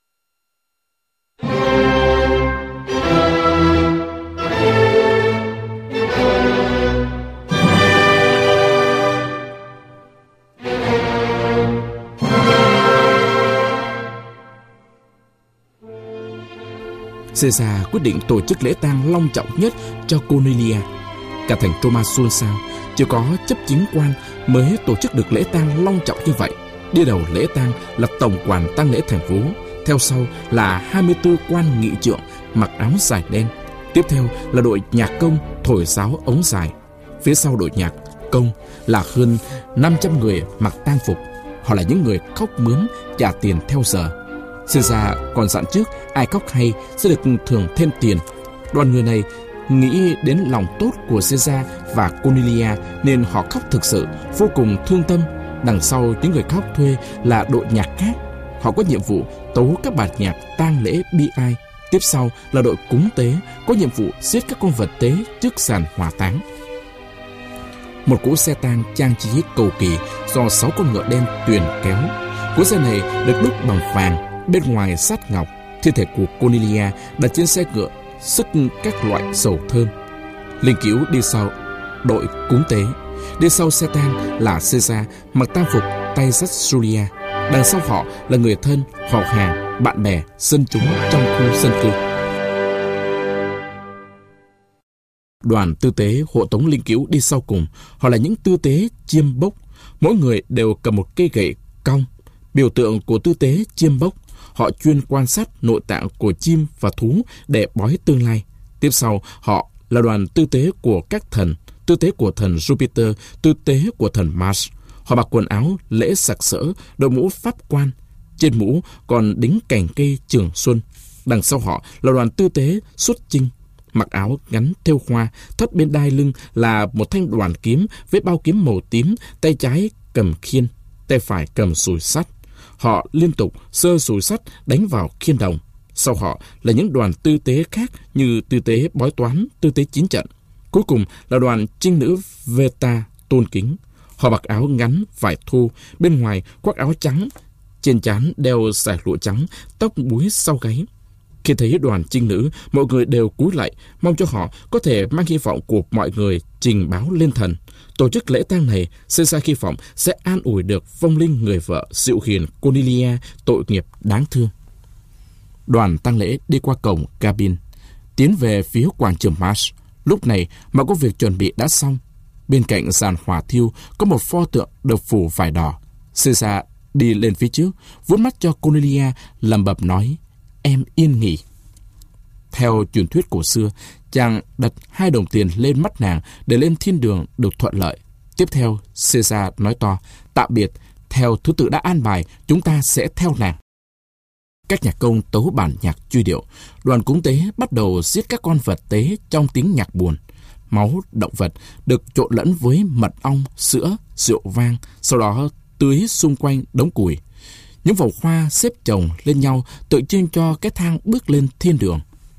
Caesar quyết định tổ chức lễ tang long trọng nhất cho Cornelia. Cả thành Roma xôn xao, chỉ có chấp chính quan mới tổ chức được lễ tang long trọng như vậy. Đi đầu lễ tang là tổng quản tang lễ thành phố, theo sau là hai mươi tư quan nghị trượng mặc áo dài đen, tiếp theo là đội nhạc công thổi sáo ống dài, phía sau đội nhạc công là hơn năm trăm người mặc tang phục. Họ là những người khóc mướn trả tiền theo giờ. Caesar còn dặn trước ai khóc hay sẽ được thưởng thêm tiền. Đoàn người này nghĩ đến lòng tốt của Caesar và Cornelia nên họ khóc thực sự, vô cùng thương tâm. Đằng sau những người khóc thuê là đội nhạc khác. Họ có nhiệm vụ tấu các bản nhạc tang lễ bi ai. Tiếp sau là đội cúng tế, có nhiệm vụ giết các con vật tế trước sàn hỏa táng. Một cỗ xe tang trang trí cầu kỳ do sáu con ngựa đen tuyền kéo. Cỗ xe này được đúc bằng vàng, bên ngoài sắt ngọc. Thi thể của Cornelia đặt trên xe ngựa, sức các loại dầu thơm. Linh cữu đi sau đội cúng tế. Đi sau xe tang là Caesar mặc tang phục tay dắt Julia. Đằng sau họ là người thân, họ hàng, bạn bè, dân chúng trong khu dân cư. Đoàn tư tế hộ tống linh cữu đi sau cùng. Họ là những tư tế chiêm bốc. Mỗi người đều cầm một cây gậy cong, biểu tượng của tư tế chiêm bốc. Họ chuyên quan sát nội tạng của chim và thú để bói tương lai. Tiếp sau, họ là đoàn tư tế của các thần, tư tế của thần Jupiter, tư tế của thần Mars. Họ mặc quần áo lễ sặc sỡ, đội mũ pháp quan. Trên mũ còn đính cành cây trường xuân. Đằng sau họ là đoàn tư tế xuất chinh, mặc áo ngắn thêu hoa, thắt bên đai lưng là một thanh đoàn kiếm với bao kiếm màu tím, tay trái cầm khiên, tay phải cầm sùi sắt. Họ liên tục giơ sùi sắt đánh vào khiên đồng. Sau họ là những đoàn tư tế khác như tư tế bói toán, tư tế chiến trận. Cuối cùng là đoàn trinh nữ Veta tôn kính. Họ mặc áo ngắn vải thô, bên ngoài khoác áo trắng, trên trán đeo dải lụa trắng, tóc búi sau gáy. Khi thấy đoàn trinh nữ, mọi người đều cúi lại, mong cho họ có thể mang hy vọng của mọi người trình báo lên thần. Tổ chức lễ tang này, Caesar hy vọng sẽ an ủi được vong linh người vợ dịu hiền Cornelia tội nghiệp đáng thương. Đoàn tang lễ đi qua cổng cabin, tiến về phía quảng trường Mars. Lúc này mọi công việc chuẩn bị đã xong. Bên cạnh giàn hỏa thiêu có một pho tượng được phủ vải đỏ. Caesar đi lên phía trước, vuốt mắt cho Cornelia, lẩm bẩm nói: "Em yên nghỉ." Theo truyền thuyết cổ xưa, chàng đặt hai đồng tiền lên mắt nàng để lên thiên đường được thuận lợi. Tiếp theo, Caesar nói to: "Tạm biệt, theo thứ tự đã an bài, chúng ta sẽ theo nàng." Các nhạc công tấu bản nhạc truy điệu. Đoàn cúng tế bắt đầu giết các con vật tế trong tiếng nhạc buồn. Máu động vật được trộn lẫn với mật ong, sữa, rượu vang, sau đó tưới xung quanh đống củi. Những vòng hoa xếp chồng lên nhau tượng trưng cho cái thang bước lên thiên đường.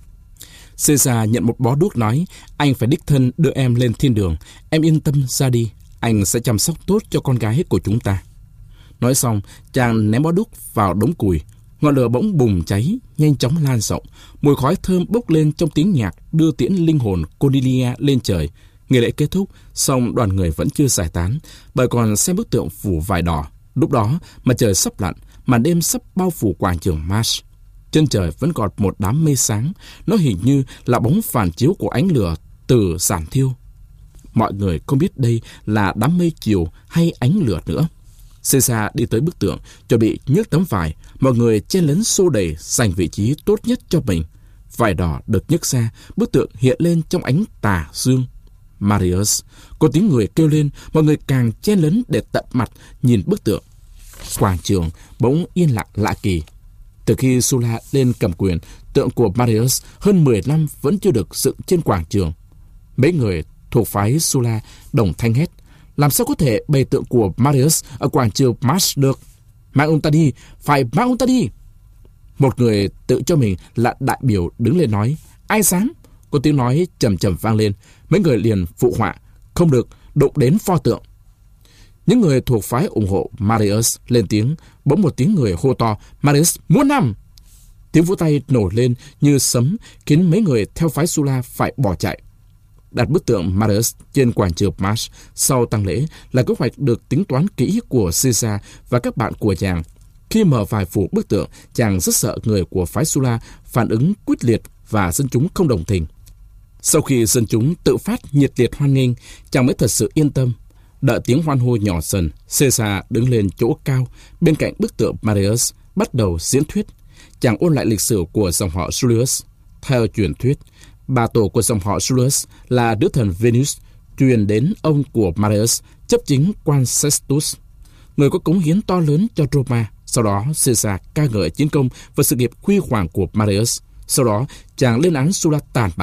Caesar nhận một bó đuốc nói: "Anh phải đích thân đưa em lên thiên đường. Em yên tâm ra đi. Anh sẽ chăm sóc tốt cho con gái của chúng ta." Nói xong, chàng ném bó đuốc vào đống củi. Ngọn lửa bỗng bùng cháy, nhanh chóng lan rộng. Mùi khói thơm bốc lên trong tiếng nhạc đưa tiễn linh hồn Cornelia lên trời. Nghi lễ kết thúc, song đoàn người vẫn chưa giải tán, bởi còn xem bức tượng phủ vải đỏ. Lúc đó, mặt trời sắp lặn, màn đêm sắp bao phủ quảng trường Mars. Trên trời vẫn còn một đám mây sáng, nó hình như là bóng phản chiếu của ánh lửa từ giàn thiêu. Mọi người không biết đây là đám mây chiều hay ánh lửa nữa. Caesar đi tới bức tượng, chuẩn bị nhấc tấm vải. Mọi người chen lấn xô đẩy, giành vị trí tốt nhất cho mình. Vải đỏ được nhấc ra, bức tượng hiện lên trong ánh tà dương. Marius, có tiếng người kêu lên, mọi người càng chen lấn để tận mặt nhìn bức tượng. Quảng trường bỗng yên lặng lạ kỳ. Từ khi Sulla lên cầm quyền, tượng của Marius hơn mười năm vẫn chưa được dựng trên quảng trường. Mấy người thuộc phái Sulla đồng thanh hét: "Làm sao có thể bày tượng của Marius ở quảng trường Mars được? Mang ông ta đi, phải mang ông ta đi!" Một người tự cho mình là đại biểu đứng lên nói: "Ai dám?" Có tiếng nói trầm trầm vang lên. Mấy người liền phụ họa: "Không được đụng đến pho tượng." Những người thuộc phái ủng hộ Marius lên tiếng. Bỗng một tiếng người hô to: "Marius muôn năm!" Tiếng vỗ tay nổ lên như sấm, khiến mấy người theo phái Sulla phải bỏ chạy. Đặt bức tượng Marius trên quảng trường Mars sau tang lễ là kế hoạch được tính toán kỹ của Caesar và các bạn của chàng. Khi mở vải phủ bức tượng, chàng rất sợ người của phái Sulla phản ứng quyết liệt và dân chúng không đồng tình. Sau khi dân chúng tự phát nhiệt liệt hoan nghênh, chàng mới thật sự yên tâm. Đợi tiếng hoan hô nhỏ dần, Caesar đứng lên chỗ cao bên cạnh bức tượng Marius, bắt đầu diễn thuyết. Chàng ôn lại lịch sử của dòng họ Julius. Theo truyền thuyết, bà tổ của dòng họ Julius là nữ thần Venus, truyền đến ông của Marius, chấp chính quan Sextus, người có cống hiến to lớn cho Roma. Sau đó, Caesar ca ngợi chiến công và sự nghiệp huy hoàng của Marius. Sau đó, chàng lên án Sulla tàn bạo,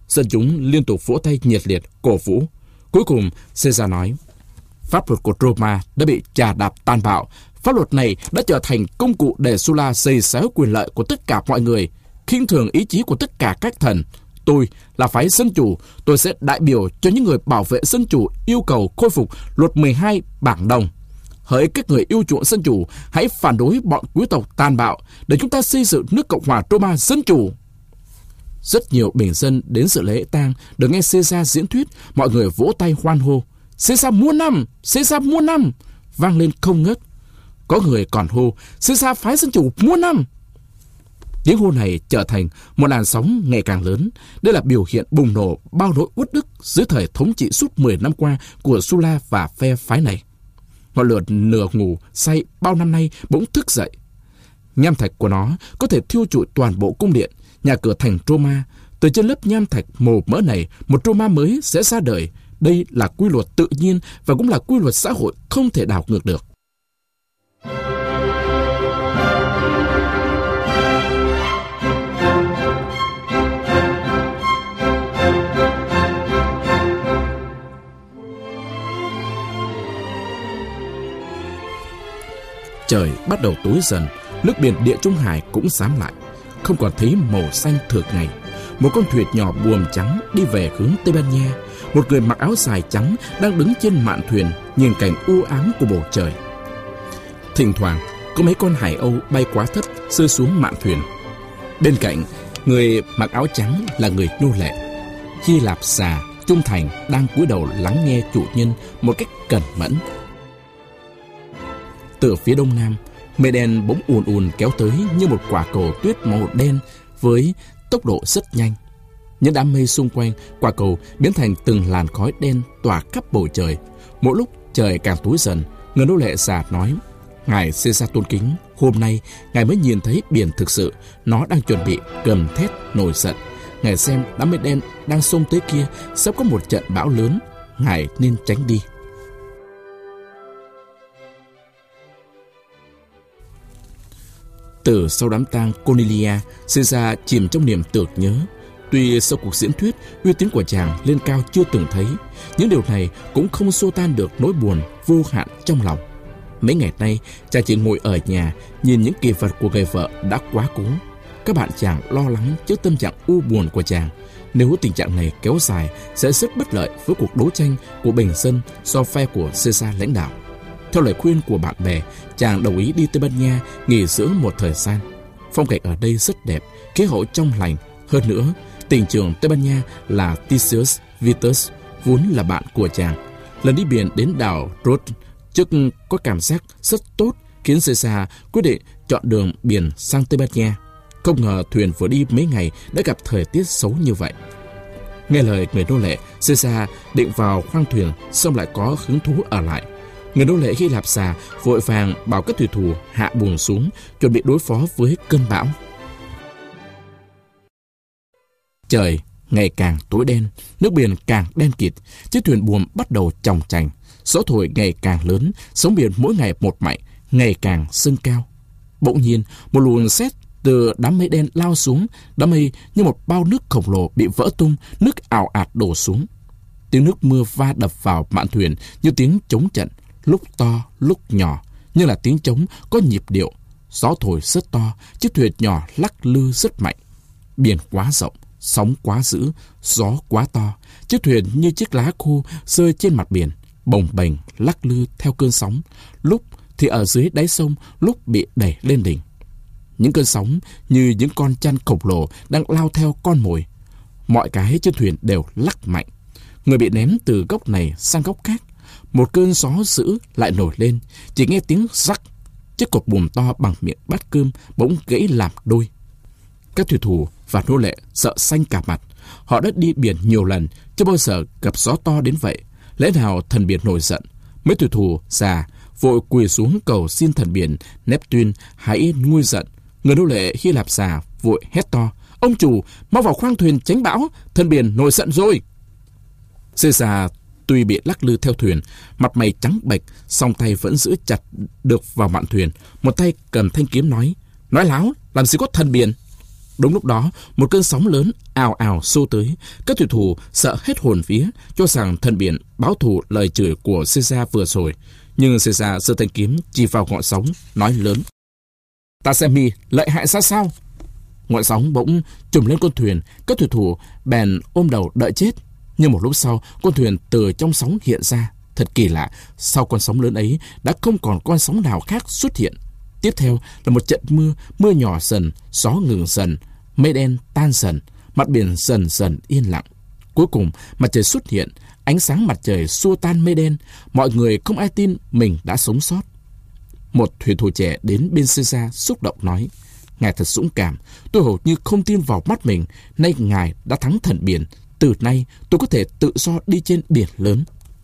Dân chúng liên tục vỗ tay nhiệt liệt, cổ vũ. Cuối cùng, Caesar nói, pháp luật của Roma đã bị chà đạp tàn bạo. Pháp luật này đã trở thành công cụ để Sulla giày xéo quyền lợi của tất cả mọi người, khinh thường ý chí của tất cả các thần. Tôi là phái dân chủ, tôi sẽ đại biểu cho những người bảo vệ dân chủ yêu cầu khôi phục luật mười hai bảng đồng. Hỡi các người yêu chuộng dân chủ, hãy phản đối bọn quý tộc tàn bạo để chúng ta xây dựng nước Cộng hòa Roma dân chủ. Rất nhiều bình dân đến dự lễ tang được nghe Caesar diễn thuyết, mọi người vỗ tay hoan hô. Caesar muôn năm, Caesar muôn năm, vang lên không ngớt. Có người còn hô, Caesar phái dân chủ muôn năm. Tiếng hô này trở thành một làn sóng ngày càng lớn. Đây là biểu hiện bùng nổ bao nỗi uất ức dưới thời thống trị suốt mười năm qua của Sulla và phe phái này. Ngọn lửa nửa ngủ say bao năm nay bỗng thức dậy. Nham thạch của nó có thể thiêu trụi toàn bộ cung điện, nhà cửa thành Roma. Từ trên lớp nham thạch màu mỡ này, một Roma mới sẽ ra đời. Đây là quy luật tự nhiên và cũng là quy luật xã hội không thể đảo ngược được. Trời bắt đầu tối dần, nước biển Địa Trung Hải cũng xám lại, không còn thấy màu xanh thường ngày. Một con thuyền nhỏ buồm trắng đi về hướng Tây Ban Nha. Một người mặc áo dài trắng đang đứng trên mạn thuyền, nhìn cảnh u ám của bầu trời. Thỉnh thoảng có mấy con hải âu bay quá thấp rơi xuống mạn thuyền. Bên cạnh người mặc áo trắng là người nô lệ Hy Lạp già trung thành đang cúi đầu lắng nghe chủ nhân một cách cẩn mẫn. Từ phía đông nam, mây đen bỗng ùn ùn kéo tới như một quả cầu tuyết màu đen với tốc độ rất nhanh. Những đám mây xung quanh quả cầu biến thành từng làn khói đen tỏa khắp bầu trời. Mỗi lúc trời càng tối dần, người nô lệ già nói, ngài Caesar tôn kính, hôm nay ngài mới nhìn thấy biển thực sự, nó đang chuẩn bị gầm thét nổi giận. Ngài xem đám mây đen đang xông tới kia, sắp có một trận bão lớn, ngài nên tránh đi. Từ sau đám tang Cornelia, Caesar chìm trong niềm tưởng nhớ. Tuy sau cuộc diễn thuyết, uy tín của chàng lên cao chưa từng thấy, những điều này cũng không xua tan được nỗi buồn vô hạn trong lòng. Mấy ngày nay, chàng chỉ ngồi ở nhà, nhìn những kỳ vật của người vợ đã quá cố. Các bạn chàng lo lắng trước tâm trạng u buồn của chàng. Nếu tình trạng này kéo dài, sẽ rất bất lợi với cuộc đấu tranh của bình dân do phe của Caesar lãnh đạo. Theo lời khuyên của bạn bè, chàng đồng ý đi Tây Ban Nha nghỉ dưỡng một thời gian. Phong cảnh ở đây rất đẹp, khí hậu trong lành. Hơn nữa, tỉnh trưởng Tây Ban Nha là Titius Vitus vốn là bạn của chàng. Lần đi biển đến đảo Rhodes trước có cảm giác rất tốt, khiến Caesar quyết định chọn đường biển sang Tây Ban Nha. Không ngờ thuyền vừa đi mấy ngày đã gặp thời tiết xấu như vậy. Nghe lời người nô lệ, Caesar định vào khoang thuyền, xong lại có hứng thú ở lại. Người nô lệ Hy Lạp già vội vàng bảo các thủy thủ hạ buồm xuống, chuẩn bị đối phó với cơn bão. Trời ngày càng tối đen, nước biển càng đen kịt, chiếc thuyền buồm bắt đầu chòng chành, gió thổi ngày càng lớn, sóng biển mỗi ngày một mạnh, ngày càng dâng cao. Bỗng nhiên, một luồng sét từ đám mây đen lao xuống, đám mây như một bao nước khổng lồ bị vỡ tung, nước ào ạt đổ xuống. Tiếng nước mưa va đập vào mạn thuyền như tiếng trống trận, lúc to lúc nhỏ, như là tiếng trống có nhịp điệu. Gió thổi rất to, chiếc thuyền nhỏ lắc lư rất mạnh. Biển quá rộng, sóng quá dữ, gió quá to, chiếc thuyền như chiếc lá khô rơi trên mặt biển, bồng bềnh lắc lư theo cơn sóng, lúc thì ở dưới đáy sông, lúc bị đẩy lên đỉnh. Những cơn sóng như những con chăn khổng lồ đang lao theo con mồi. Mọi cái trên thuyền đều lắc mạnh. Người bị ném từ góc này sang góc khác. Một cơn gió dữ lại nổi lên, chỉ nghe tiếng rắc. Chiếc cột buồm to bằng miệng bát cơm bỗng gãy làm đôi. Các thủy thủ và nô lệ sợ xanh cả mặt. Họ đã đi biển nhiều lần, chưa bao giờ gặp gió to đến vậy. Lẽ nào thần biển nổi giận? Mấy thủy thủ già vội quỳ xuống cầu xin thần biển Neptune hãy nguôi giận. Người nô lệ Hy Lạp già vội hét to: ông chủ, mau vào khoang thuyền tránh bão, thần biển nổi giận rồi. Caesar tuy bị lắc lư theo thuyền, mặt mày trắng bệch, song tay vẫn giữ chặt được vào mạn thuyền. Một tay cầm thanh kiếm nói: nói láo, làm gì có thần biển. Đúng lúc đó, một cơn sóng lớn ào ào xô tới. Các thủy thủ sợ hết hồn vía, cho rằng thần biển báo thù lời chửi của Caesar vừa rồi. Nhưng Caesar giơ thanh kiếm chỉ vào ngọn sóng, nói lớn: "Ta xem mi lợi hại ra sao?" Ngọn sóng bỗng trùm lên con thuyền, các thủy thủ bèn ôm đầu đợi chết. Nhưng một lúc sau, con thuyền từ trong sóng hiện ra. Thật kỳ lạ, sau con sóng lớn ấy đã không còn con sóng nào khác xuất hiện. Tiếp theo là một trận mưa, mưa nhỏ dần, gió ngừng dần, mây đen tan dần, mặt biển dần dần yên lặng. Cuối cùng, mặt trời xuất hiện, ánh sáng mặt trời xua tan mây đen. Mọi người không ai tin mình đã sống sót. Một thủy thủ trẻ đến bên Caesar xúc động nói: "Ngài thật dũng cảm, tôi hầu như không tin vào mắt mình. Nay ngài đã thắng thần biển, từ nay tôi có thể tự do đi trên biển lớn."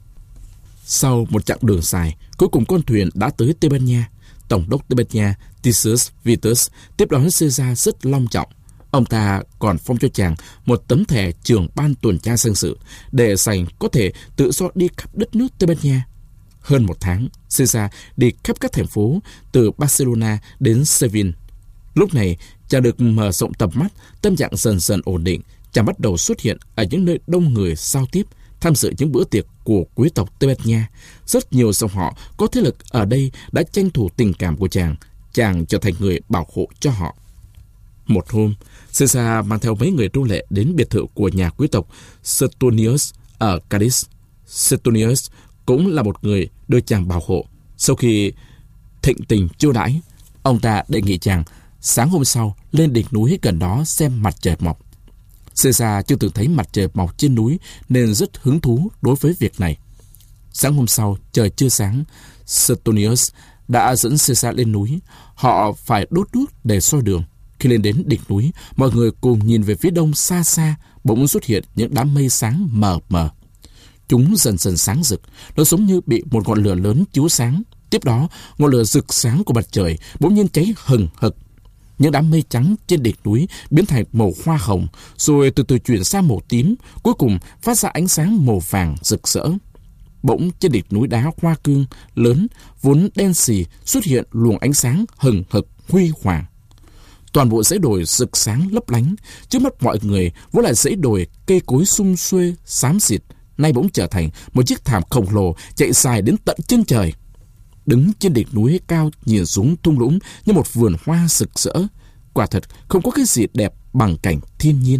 Sau một chặng đường dài, cuối cùng con thuyền đã tới Tây Ban Nha. Tổng đốc Tây Ban Nha Titius Vitus tiếp đón Caesar rất long trọng. Ông ta còn phong cho chàng một tấm thẻ trưởng ban tuần tra dân sự để dành có thể tự do đi khắp đất nước Tây Ban Nha. Hơn một tháng, Caesar đi khắp các thành phố từ Barcelona đến Seville. Lúc này, chàng được mở rộng tầm mắt, tâm trạng dần dần ổn định. Chàng bắt đầu xuất hiện ở những nơi đông người giao tiếp, tham dự những bữa tiệc của quý tộc Tây Ban Nha. Rất nhiều dòng họ có thế lực ở đây đã tranh thủ tình cảm của chàng. Chàng trở thành người bảo hộ cho họ. Một hôm, Caesar mang theo mấy người nô lệ đến biệt thự của nhà quý tộc Suetonius ở Cadiz. Suetonius cũng là một người được chàng bảo hộ. Sau khi thịnh tình chiêu đãi, ông ta đề nghị chàng sáng hôm sau lên đỉnh núi gần đó xem mặt trời mọc. Caesar chưa từng thấy mặt trời mọc trên núi nên rất hứng thú đối với việc này. Sáng hôm sau, trời chưa sáng, Suetonius đã dẫn Caesar lên núi. Họ phải đốt đuốc để soi đường. Khi lên đến đỉnh núi, mọi người cùng nhìn về phía đông xa xa, bỗng xuất hiện những đám mây sáng mờ mờ. Chúng dần dần sáng rực, nó giống như bị một ngọn lửa lớn chiếu sáng. Tiếp đó, ngọn lửa rực sáng của mặt trời bỗng nhiên cháy hừng hực. Những đám mây trắng trên đỉnh núi biến thành màu hoa hồng, rồi từ từ chuyển sang màu tím, cuối cùng phát ra ánh sáng màu vàng rực rỡ. Bỗng trên đỉnh núi đá hoa cương lớn, vốn đen xì, xuất hiện luồng ánh sáng hừng hực huy hoàng. Toàn bộ dãy đồi rực sáng lấp lánh, trước mắt mọi người vốn là dãy đồi cây cối sum xuê xám xịt, nay bỗng trở thành một chiếc thảm khổng lồ chạy dài đến tận chân trời. Đứng trên đỉnh núi cao nhìn xuống thung lũng như một vườn hoa rực rỡ. Quả thật không có cái gì đẹp bằng cảnh thiên nhiên.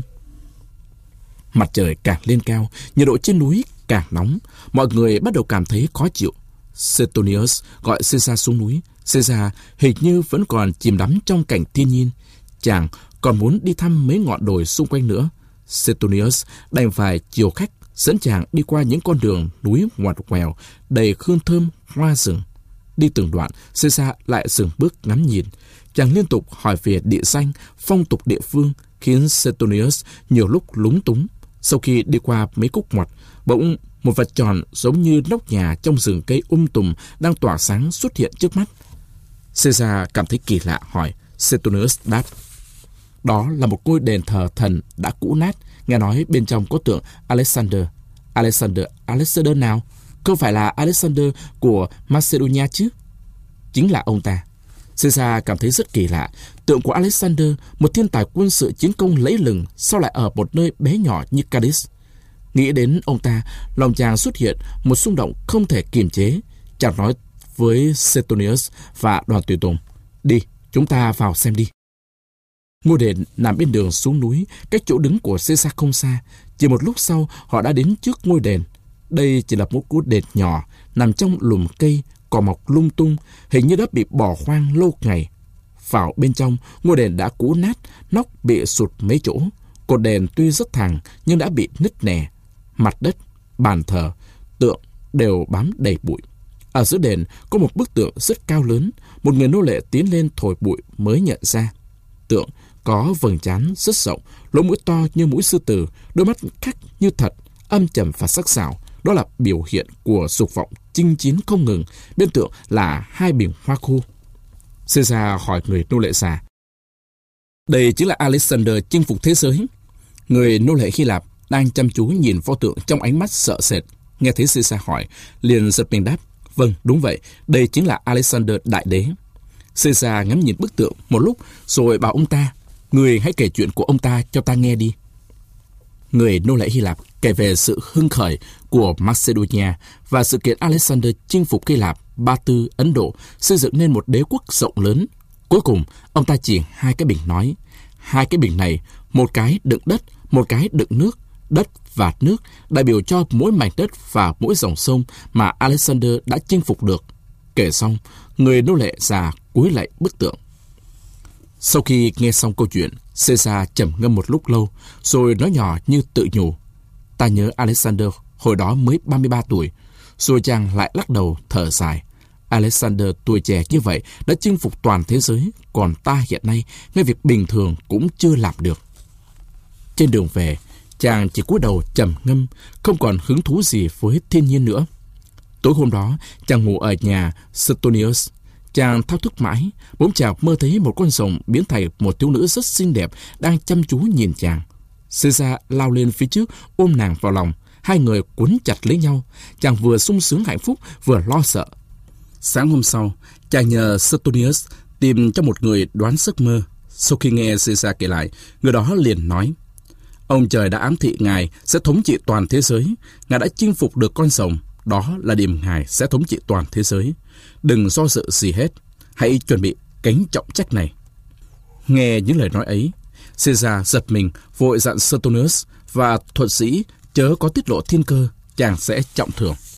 Mặt trời càng lên cao, nhiệt độ trên núi càng nóng. Mọi người bắt đầu cảm thấy khó chịu. Suetonius gọi Caesar xuống núi. Caesar hình như vẫn còn chìm đắm trong cảnh thiên nhiên. Chàng còn muốn đi thăm mấy ngọn đồi xung quanh nữa. Suetonius đành phải chiều khách dẫn chàng đi qua những con đường núi ngoằn ngoèo đầy hương thơm hoa rừng. Đi từng đoạn, Caesar lại dừng bước ngắm nhìn. Chàng liên tục hỏi về địa danh, phong tục địa phương, khiến Suetonius nhiều lúc lúng túng. Sau khi đi qua mấy cúc ngoặt, bỗng một vật tròn giống như nóc nhà trong rừng cây um tùm đang tỏa sáng xuất hiện trước mắt. Caesar cảm thấy kỳ lạ hỏi. Suetonius đáp: "Đó là một ngôi đền thờ thần đã cũ nát, nghe nói bên trong có tượng Alexander." Alexander, Alexander nào? Không phải là Alexander của Macedonia chứ? Chính là ông ta. Caesar cảm thấy rất kỳ lạ. Tượng của Alexander, một thiên tài quân sự chiến công lẫy lừng, sao lại ở một nơi bé nhỏ như Cadiz? Nghĩ đến ông ta, lòng chàng xuất hiện một xung động không thể kiềm chế. Chàng nói với Suetonius và đoàn tùy tùng: "Đi, chúng ta vào xem đi." Ngôi đền nằm bên đường xuống núi, cách chỗ đứng của Caesar không xa. Chỉ một lúc sau, họ đã đến trước ngôi đền. Đây chỉ là một ngôi đền nhỏ, nằm trong lùm cây, cỏ mọc lung tung, hình như đã bị bỏ hoang lâu ngày. Vào bên trong, ngôi đền đã cũ nát, nóc bị sụt mấy chỗ. Cột đền tuy rất thẳng, nhưng đã bị nứt nẻ. Mặt đất, bàn thờ, tượng đều bám đầy bụi. Ở giữa đền có một bức tượng rất cao lớn. Một người nô lệ tiến lên thổi bụi mới nhận ra. Tượng có vầng trán rất rộng, lỗ mũi to như mũi sư tử, đôi mắt khắc như thật, âm trầm và sắc sảo. Đó là biểu hiện của dục vọng chinh chiến không ngừng. Bên tượng là hai bình hoa khô. Caesar hỏi người nô lệ già: "Đây chính là Alexander chinh phục thế giới?" Người nô lệ Hy Lạp đang chăm chú nhìn pho tượng trong ánh mắt sợ sệt. Nghe thấy Caesar hỏi, liền giật mình đáp: "Vâng, đúng vậy, đây chính là Alexander đại đế." Caesar ngắm nhìn bức tượng một lúc rồi bảo ông ta: Người hãy kể chuyện của ông ta cho ta nghe đi. Người nô lệ Hy Lạp kể về sự hưng khởi của Macedonia và sự kiện Alexander chinh phục Hy Lạp, Ba Tư, Ấn Độ, xây dựng nên một đế quốc rộng lớn. Cuối cùng, ông ta chỉ hai cái bình nói, hai cái bình này, một cái đựng đất, một cái đựng nước, đất và nước, đại biểu cho mỗi mảnh đất và mỗi dòng sông mà Alexander đã chinh phục được. Kể xong, người nô lệ già cúi lạy bức tượng. Sau khi nghe xong câu chuyện, Caesar trầm ngâm một lúc lâu, rồi nói nhỏ như tự nhủ: ta nhớ Alexander hồi đó mới ba mươi ba tuổi. Rồi chàng lại lắc đầu thở dài. Alexander tuổi trẻ như vậy đã chinh phục toàn thế giới, còn ta hiện nay ngay việc bình thường cũng chưa làm được. Trên đường về, chàng chỉ cúi đầu trầm ngâm, không còn hứng thú gì với thiên nhiên nữa. Tối hôm đó, chàng ngủ ở nhà Suetonius. Chàng thao thức mãi, bỗng chàng mơ thấy một con rồng biến thành một thiếu nữ rất xinh đẹp đang chăm chú nhìn chàng. Caesar lao lên phía trước, ôm nàng vào lòng. Hai người quấn chặt lấy nhau. Chàng vừa sung sướng hạnh phúc, vừa lo sợ. Sáng hôm sau, chàng nhờ Suetonius tìm cho một người đoán giấc mơ. Sau khi nghe Caesar kể lại, người đó liền nói: ông trời đã ám thị ngài sẽ thống trị toàn thế giới. Ngài đã chinh phục được con rồng. Đó là điểm ngài sẽ thống trị toàn thế giới. Đừng do dự gì hết. Hãy chuẩn bị gánh trọng trách này. Nghe những lời nói ấy, Caesar giật mình, vội dặn Suetonius và thuật sĩ chớ có tiết lộ thiên cơ, chàng sẽ trọng thưởng.